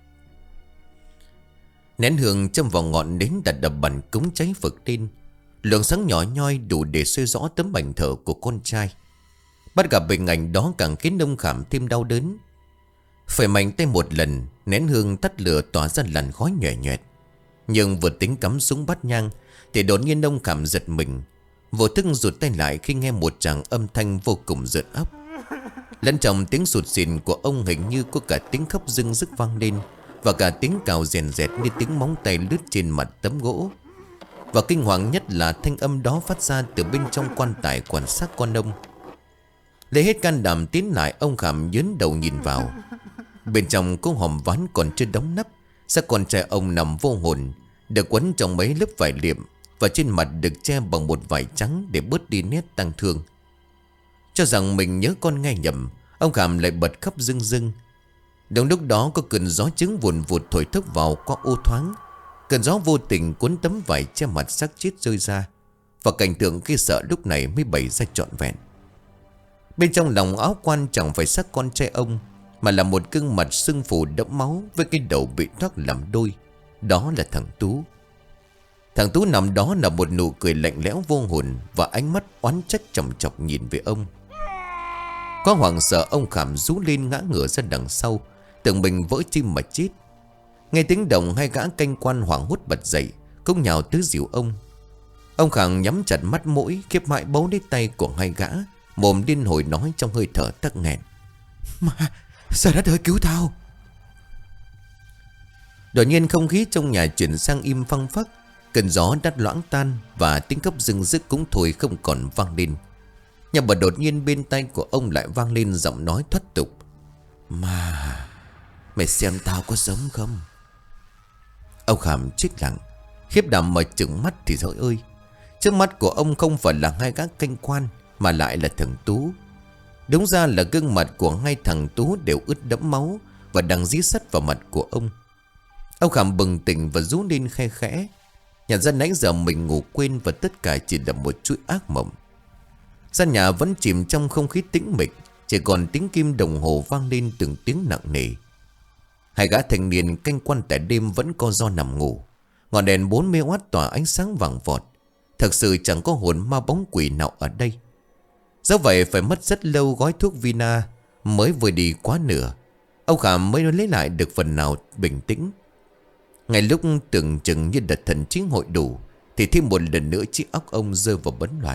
Nén hương châm vào ngọn nến đặt đập bàn cúng cháy Phật lên. Lượng sáng nhỏ nhoi đủ để soi rõ tấm ảnh thờ của con trai. Bắt gặp hình ảnh đó càng khiến ông Khảm thêm đau đớn. Phải mạnh tay một lần, nén hương tắt lửa tỏa ra làn khói nhòe nhòe. Nhưng vừa tính cắm súng bắt nhang thì đột nhiên ông Khảm giật mình, vô thức rụt tay lại khi nghe một tràng âm thanh vô cùng rợn óc. Lẫn trong tiếng sụt sịn của ông hình như có cả tiếng khóc rưng rức vang lên, và cả tiếng cào rèn rẹt như tiếng móng tay lướt trên mặt tấm gỗ. Và kinh hoàng nhất là thanh âm đó phát ra từ bên trong quan tài quan sát con ông. Lấy hết can đảm tiến lại, ông Khảm nhớn đầu nhìn vào. Bên trong có hòm ván còn chưa đóng nắp. Xác con trai ông nằm vô hồn, được quấn trong mấy lớp vải liệm, và trên mặt được che bằng một vải trắng để bớt đi nét tang thương. Cho rằng mình nhớ con nghe nhầm, ông Khảm lại bật khóc rưng rưng. Đúng lúc đó có cơn gió trứng vùn vụt thổi thốc vào qua ô thoáng. Cơn gió vô tình cuốn tấm vải che mặt xác chết rơi ra, và cảnh tượng khi sợ lúc này mới bày ra trọn vẹn. Bên trong lòng áo quan chẳng phải xác con trai ông, mà là một gương mặt sưng phù đẫm máu với cái đầu bị thoát làm đôi. Đó là thằng Tú. Thằng Tú nằm đó là một nụ cười lạnh lẽo vô hồn, và ánh mắt oán trách chòng chọc nhìn về ông. Có hoảng sợ, ông Khảm rú lên ngã ngửa ra đằng sau, tưởng mình vỡ tim mà chết. Nghe tiếng động, hai gã canh quan hoảng hốt bật dậy, cũng nhào tới dìu ông. Ông Khảm nhắm chặt mắt mũi, khiếp mãi bấu lấy tay của hai gã, mồm điên hồi nói trong hơi thở tắc nghẹn: "Mà, sao đất ơi, cứu tao!" Đột nhiên không khí trong nhà chuyển sang im phăng phắc. Cơn gió đắt loãng tan, và tiếng khóc rưng rức cũng thôi không còn vang lên. Nhưng mà đột nhiên bên tai của ông lại vang lên giọng nói thoát tục: "Mà, mày xem tao có giống không?" Ông Khảm chết lặng, khiếp đảm mà trừng mắt thì trời ơi, trước mắt của ông không phải là hai gã canh quan, mà lại là thằng Tú. Đúng ra là gương mặt của hai thằng Tú đều ướt đẫm máu và đang dí sắt vào mặt của ông. Ông Khảm bừng tỉnh và rú lên khe khẽ, nhận ra nãy giờ mình ngủ quên, và tất cả chỉ là một chuỗi ác mộng. Gian nhà vẫn chìm trong không khí tĩnh mịch, chỉ còn tiếng kim đồng hồ vang lên từng tiếng nặng nề. Hai gã thanh niên canh quan tại đêm vẫn co ro nằm ngủ. Ngọn đèn bốn mươi oát tỏa ánh sáng vàng vọt. Thật sự chẳng có hồn ma bóng quỷ nào ở đây. Do vậy phải mất rất lâu gói thuốc Vina mới vừa đi quá nửa, ông Khảm mới lấy lại được phần nào bình tĩnh. Ngay lúc tưởng chừng như đợt thần trí hội đủ, thì thêm một lần nữa chiếc óc ông rơi vào bấn loạn.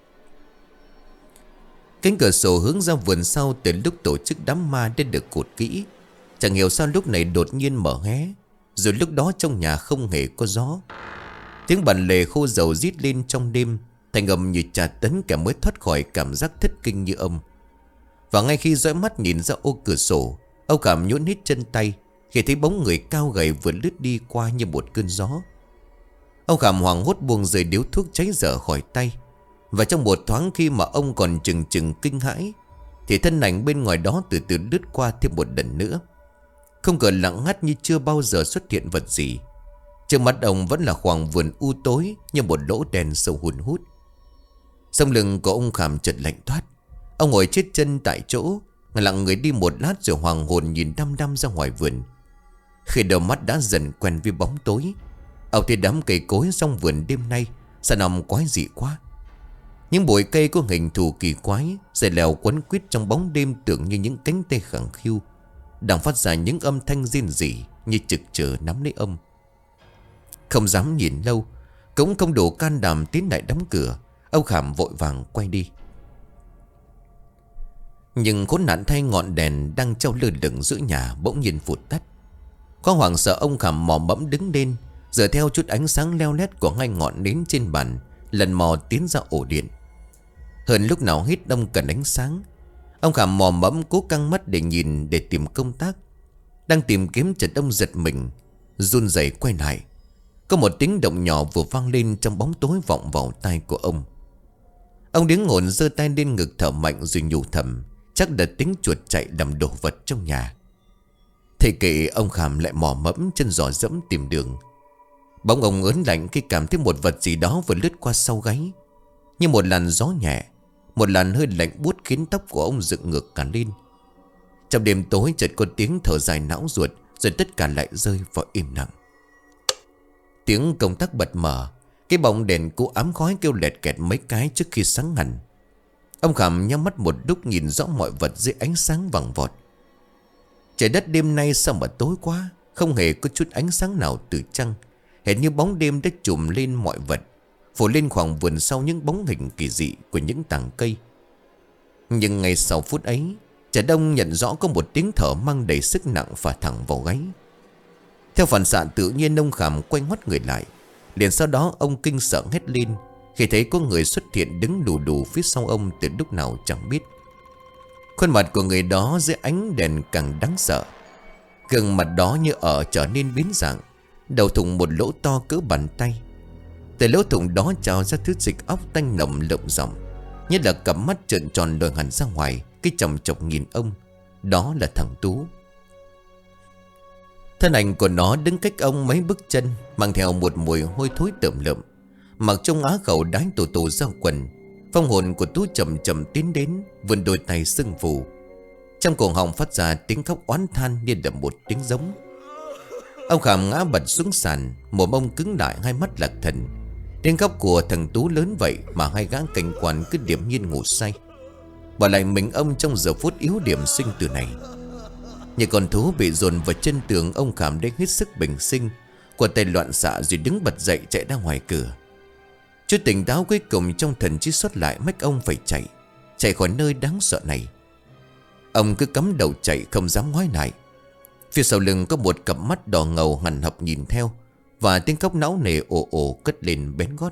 Cánh cửa sổ hướng ra vườn sau từ lúc tổ chức đám ma đã được cột kỹ. Chẳng hiểu sao lúc này đột nhiên mở hé, rồi lúc đó trong nhà không hề có gió. Tiếng bàn lề khô dầu rít lên trong đêm, thành âm như trà tấn kẻ mới thoát khỏi cảm giác thất kinh như ông. Và ngay khi dõi mắt nhìn ra ô cửa sổ, ông Khảm nhũn hít chân tay khi thấy bóng người cao gầy vừa lướt đi qua như một cơn gió. Ông Khảm hoảng hốt buông rơi điếu thuốc cháy dở khỏi tay. Và trong một thoáng khi mà ông còn chừng chừng kinh hãi, thì thân ảnh bên ngoài đó từ từ lướt qua thêm một lần nữa. Không ngờ lặng ngắt như chưa bao giờ xuất hiện vật gì. Trước mắt ông vẫn là khoảng vườn u tối như một lỗ đèn sâu hun hút. Sống lưng của ông Khảm chợt lạnh toát. Ông ngồi chết chân tại chỗ, lặng người đi một lát rồi hoàng hồn nhìn đăm đăm ra ngoài vườn. Khi đầu mắt đã dần quen với bóng tối, ông thấy đám cây cối trong vườn đêm nay sao nằm quái dị quá. Những bụi cây có hình thù kỳ quái, dày lèo quấn quýt trong bóng đêm, tưởng như những cánh tay khẳng khiu đang phát ra những âm thanh rên rỉ như trực chờ nắm lấy ông. Không dám nhìn lâu, cũng không đủ can đảm tiến lại đóng cửa, ông Khảm vội vàng quay đi. Nhưng khốn nạn thay, ngọn đèn đang treo lơ lửng giữa nhà bỗng nhiên vụt tắt. Có hoảng sợ, ông Khảm mò mẫm đứng lên, dựa theo chút ánh sáng leo lét của hai ngọn nến trên bàn, lần mò tiến ra ổ điện. Hơn lúc nào hết ông cần ánh sáng. Ông Khảm mò mẫm cố căng mắt để nhìn, để tìm công tác. Đang tìm kiếm chợt ông giật mình, run rẩy quay lại. Có một tiếng động nhỏ vừa vang lên trong bóng tối vọng vào tai của ông. Ông điếng ngổn giơ tay lên ngực thở mạnh rồi nhủ thầm, chắc là tiếng chuột chạy làm đồ vật trong nhà. Thầy kệ, ông Khảm lại mò mẫm chân giò dẫm tìm đường. Bỗng ông ớn lạnh khi cảm thấy một vật gì đó vừa lướt qua sau gáy, như một làn gió nhẹ, một làn hơi lạnh buốt khiến tóc của ông dựng ngược cả lên. Trong đêm tối chợt có tiếng thở dài não ruột, rồi tất cả lại rơi vào im lặng. Tiếng công tắc bật mở, cái bóng đèn cũ ám khói kêu lẹt kẹt mấy cái trước khi sáng hẳn. Ông Khảm nhắm mắt một lúc nhìn rõ mọi vật dưới ánh sáng vàng vọt. Trời đất đêm nay sao mà tối quá, không hề có chút ánh sáng nào từ trăng. Hệt như bóng đêm đã trùm lên mọi vật, phủ lên khoảng vườn sau những bóng hình kỳ dị của những tảng cây. Nhưng ngay sau phút ấy, Trà Đông nhận rõ có một tiếng thở mang đầy sức nặng phả thẳng vào gáy. Theo phản xạ tự nhiên, ông Khảm quay ngoắt người lại. Liền sau đó ông kinh sợ hét lên khi thấy có người xuất hiện đứng đù đù phía sau ông từ lúc nào chẳng biết. Khuôn mặt của người đó dưới ánh đèn càng đáng sợ. Gương mặt đó như ở trở nên biến dạng, đầu thủng một lỗ to cỡ bàn tay. Từ lỗ thủng đó trào ra thứ dịch óc tanh nồng lợm giọng, như là cặp mắt trợn tròn lồi hẳn ra ngoài, cái chòng chọc nhìn ông. Đó là thằng Tú. Thân ảnh của nó đứng cách ông mấy bước chân, mang theo một mùi hôi thối tởm lợm. Mặc trong á khẩu đái tổ tổ ra quần. Phong hồn của Tú chậm chậm tiến đến, vươn đôi tay sưng phù. Trong cổ họng phát ra tiếng khóc oán than như là một tiếng giống. Ông Khảm ngã bật xuống sàn, mồm ông cứng lại, hai mắt lạc thần. Tiếng khóc của thằng Tú lớn vậy mà hai gã cảnh quan cứ điềm nhiên ngủ say, bỏ lại mình ông trong giờ phút yếu điểm sinh tử này. Như con thú bị dồn vào chân tường, ông Khảm đến hết sức bình sinh, của tay loạn xạ rồi đứng bật dậy chạy ra ngoài cửa. Chút tỉnh táo cuối cùng trong thần trí xuất lại, mách ông phải chạy, chạy khỏi nơi đáng sợ này. Ông cứ cắm đầu chạy không dám ngoái lại. Phía sau lưng có một cặp mắt đỏ ngầu hằn học nhìn theo, và tiếng khóc não nề ồ ồ cất lên bén gót.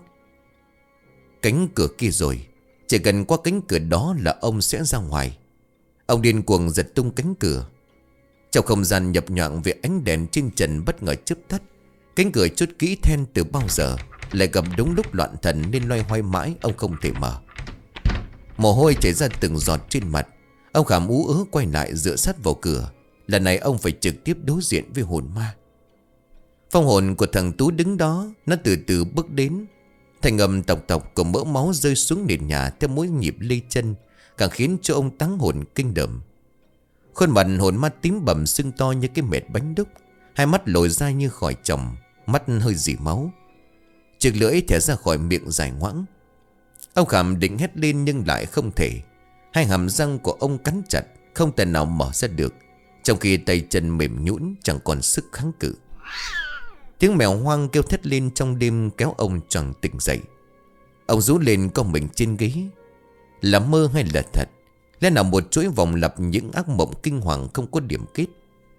Cánh cửa kia rồi, chỉ cần qua cánh cửa đó là ông sẽ ra ngoài. Ông điên cuồng giật tung cánh cửa. Trong không gian nhập nhoạng vì ánh đèn trên trần bất ngờ chớp tắt, cánh cửa chốt kỹ then từ bao giờ lại gặp đúng lúc loạn thần nên loay hoay mãi ông không thể mở. Mồ hôi chảy ra từng giọt trên mặt. Ông Khảm ú ớ quay lại dựa sát vào cửa. Lần này ông phải trực tiếp đối diện với hồn ma. Phong hồn của thằng Tú đứng đó, nó từ từ bước đến. Thành âm tộc tộc của mỡ máu rơi xuống nền nhà theo mỗi nhịp lê chân, càng khiến cho ông táng hồn kinh đậm. Khuôn mặt hồn ma tím bầm sưng to như cái mệt bánh đúc, hai mắt lồi ra như khỏi chồng, mắt hơi dỉ máu. Chiếc lưỡi thẻ ra khỏi miệng dài ngoãng. Ông Khảm định hét lên nhưng lại không thể. Hai hàm răng của ông cắn chặt, không thể nào mở ra được, trong khi tay chân mềm nhũn chẳng còn sức kháng cự. Tiếng mèo hoang kêu thét lên trong đêm kéo ông choàng tỉnh dậy. Ông rú lên con mình trên ghế. Là mơ hay là thật? Lẽ nào một chuỗi vòng lặp những ác mộng kinh hoàng không có điểm kết?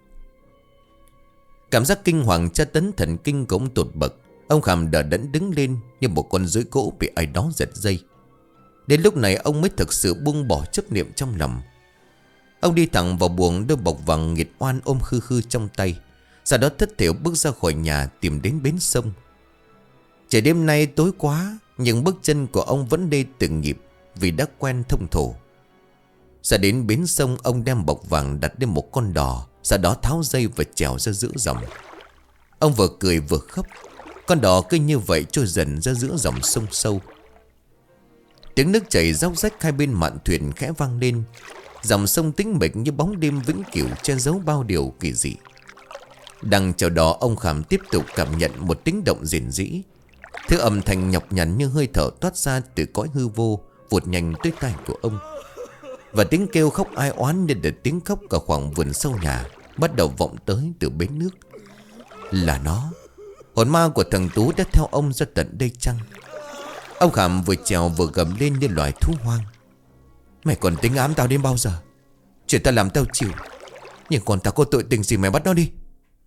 Cảm giác kinh hoàng tra tấn thần kinh của ông tột bậc. Ông Khảm đờ đẫn đứng lên như một con rối gỗ bị ai đó giật dây. Đến lúc này ông mới thực sự buông bỏ chấp niệm trong lòng. Ông đi thẳng vào buồng, đôi bọc vàng nghiệt oan ôm khư khư trong tay. Sau đó thất thểu bước ra khỏi nhà tìm đến bến sông. Trời đêm nay tối quá, nhưng bước chân của ông vẫn đi từng nhịp vì đã quen thông thổ. Ra đến bến sông, ông đem bọc vàng đặt lên một con đò, sau đó tháo dây và trèo ra giữa dòng. Ông vừa cười vừa khóc. Con đò cứ như vậy trôi dần ra giữa dòng sông sâu. Tiếng nước chảy róc rách hai bên mạn thuyền khẽ vang lên. Dòng sông tĩnh mịch như bóng đêm vĩnh cửu che giấu bao điều kỳ dị. Đang chèo đò, ông Khảm tiếp tục cảm nhận một tiếng động rền rĩ. Thứ âm thanh nhọc nhằn như hơi thở toát ra từ cõi hư vô vụt nhanh tới tai của ông. Và tiếng kêu khóc ai oán như là tiếng khóc cả khoảng vườn sau nhà bắt đầu vọng tới từ bến nước. Là nó, hồn ma của thằng Tú đã theo ông ra tận đây chăng? Ông Khảm vừa trèo vừa gầm lên như loài thú hoang. Mày còn tính ám tao đến bao giờ? Chuyện ta làm tao chịu, nhưng còn tao có tội tình gì mày bắt nó đi.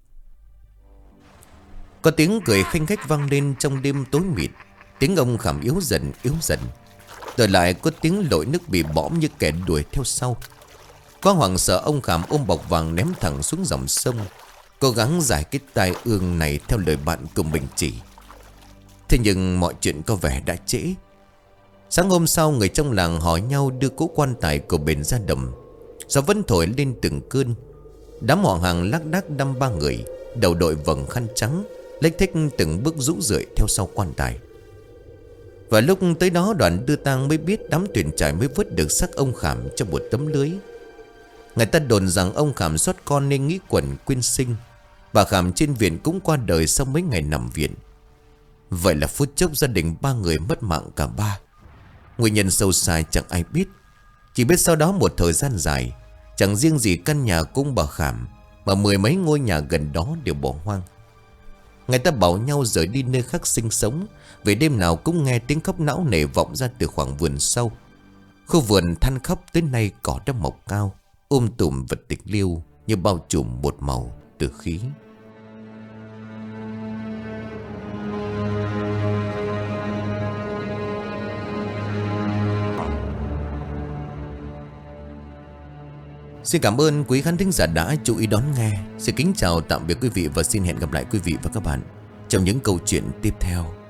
Có tiếng cười khanh khách vang lên trong đêm tối mịt. Tiếng ông Khảm yếu dần yếu dần. Rồi lại có tiếng lội nước bị bõm như kẻ đuổi theo sau. Quá hoảng sợ, ông Khảm ôm bọc vàng ném thẳng xuống dòng sông, cố gắng giải cái tai ương này theo lời bạn của mình chỉ. Thế nhưng mọi chuyện có vẻ đã trễ. Sáng hôm sau, người trong làng hỏi nhau đưa cố quan tài của bền ra đầm. Gió vẫn thổi lên từng cơn. Đám họ hàng lác đác đăm ba người, đầu đội vầng khăn trắng, lếch thếch từng bước rũ rượi theo sau quan tài. Và lúc tới đó, đoàn đưa tang mới biết đám thuyền trải mới vớt được xác ông Khảm trong một tấm lưới. Người ta đồn rằng ông Khảm sót con nên nghĩ quẩn quyên sinh. Bà Khảm trên viện cũng qua đời sau mấy ngày nằm viện. Vậy là phút chốc gia đình ba người mất mạng cả ba. Nguyên nhân sâu xa chẳng ai biết. Chỉ biết sau đó một thời gian dài, chẳng riêng gì căn nhà cũng bà Khảm, mà mười mấy ngôi nhà gần đó đều bỏ hoang. Người ta bảo nhau rời đi nơi khác sinh sống, vì đêm nào cũng nghe tiếng khóc não nề vọng ra từ khoảng vườn sâu. Khu vườn than khóc tới nay cỏ đã mọc cao, um tùm vật tịch liêu như bao trùm một màu từ khí. Xin cảm ơn quý khán thính giả đã chú ý đón nghe. Xin kính chào tạm biệt quý vị và xin hẹn gặp lại quý vị và các bạn trong những câu chuyện tiếp theo.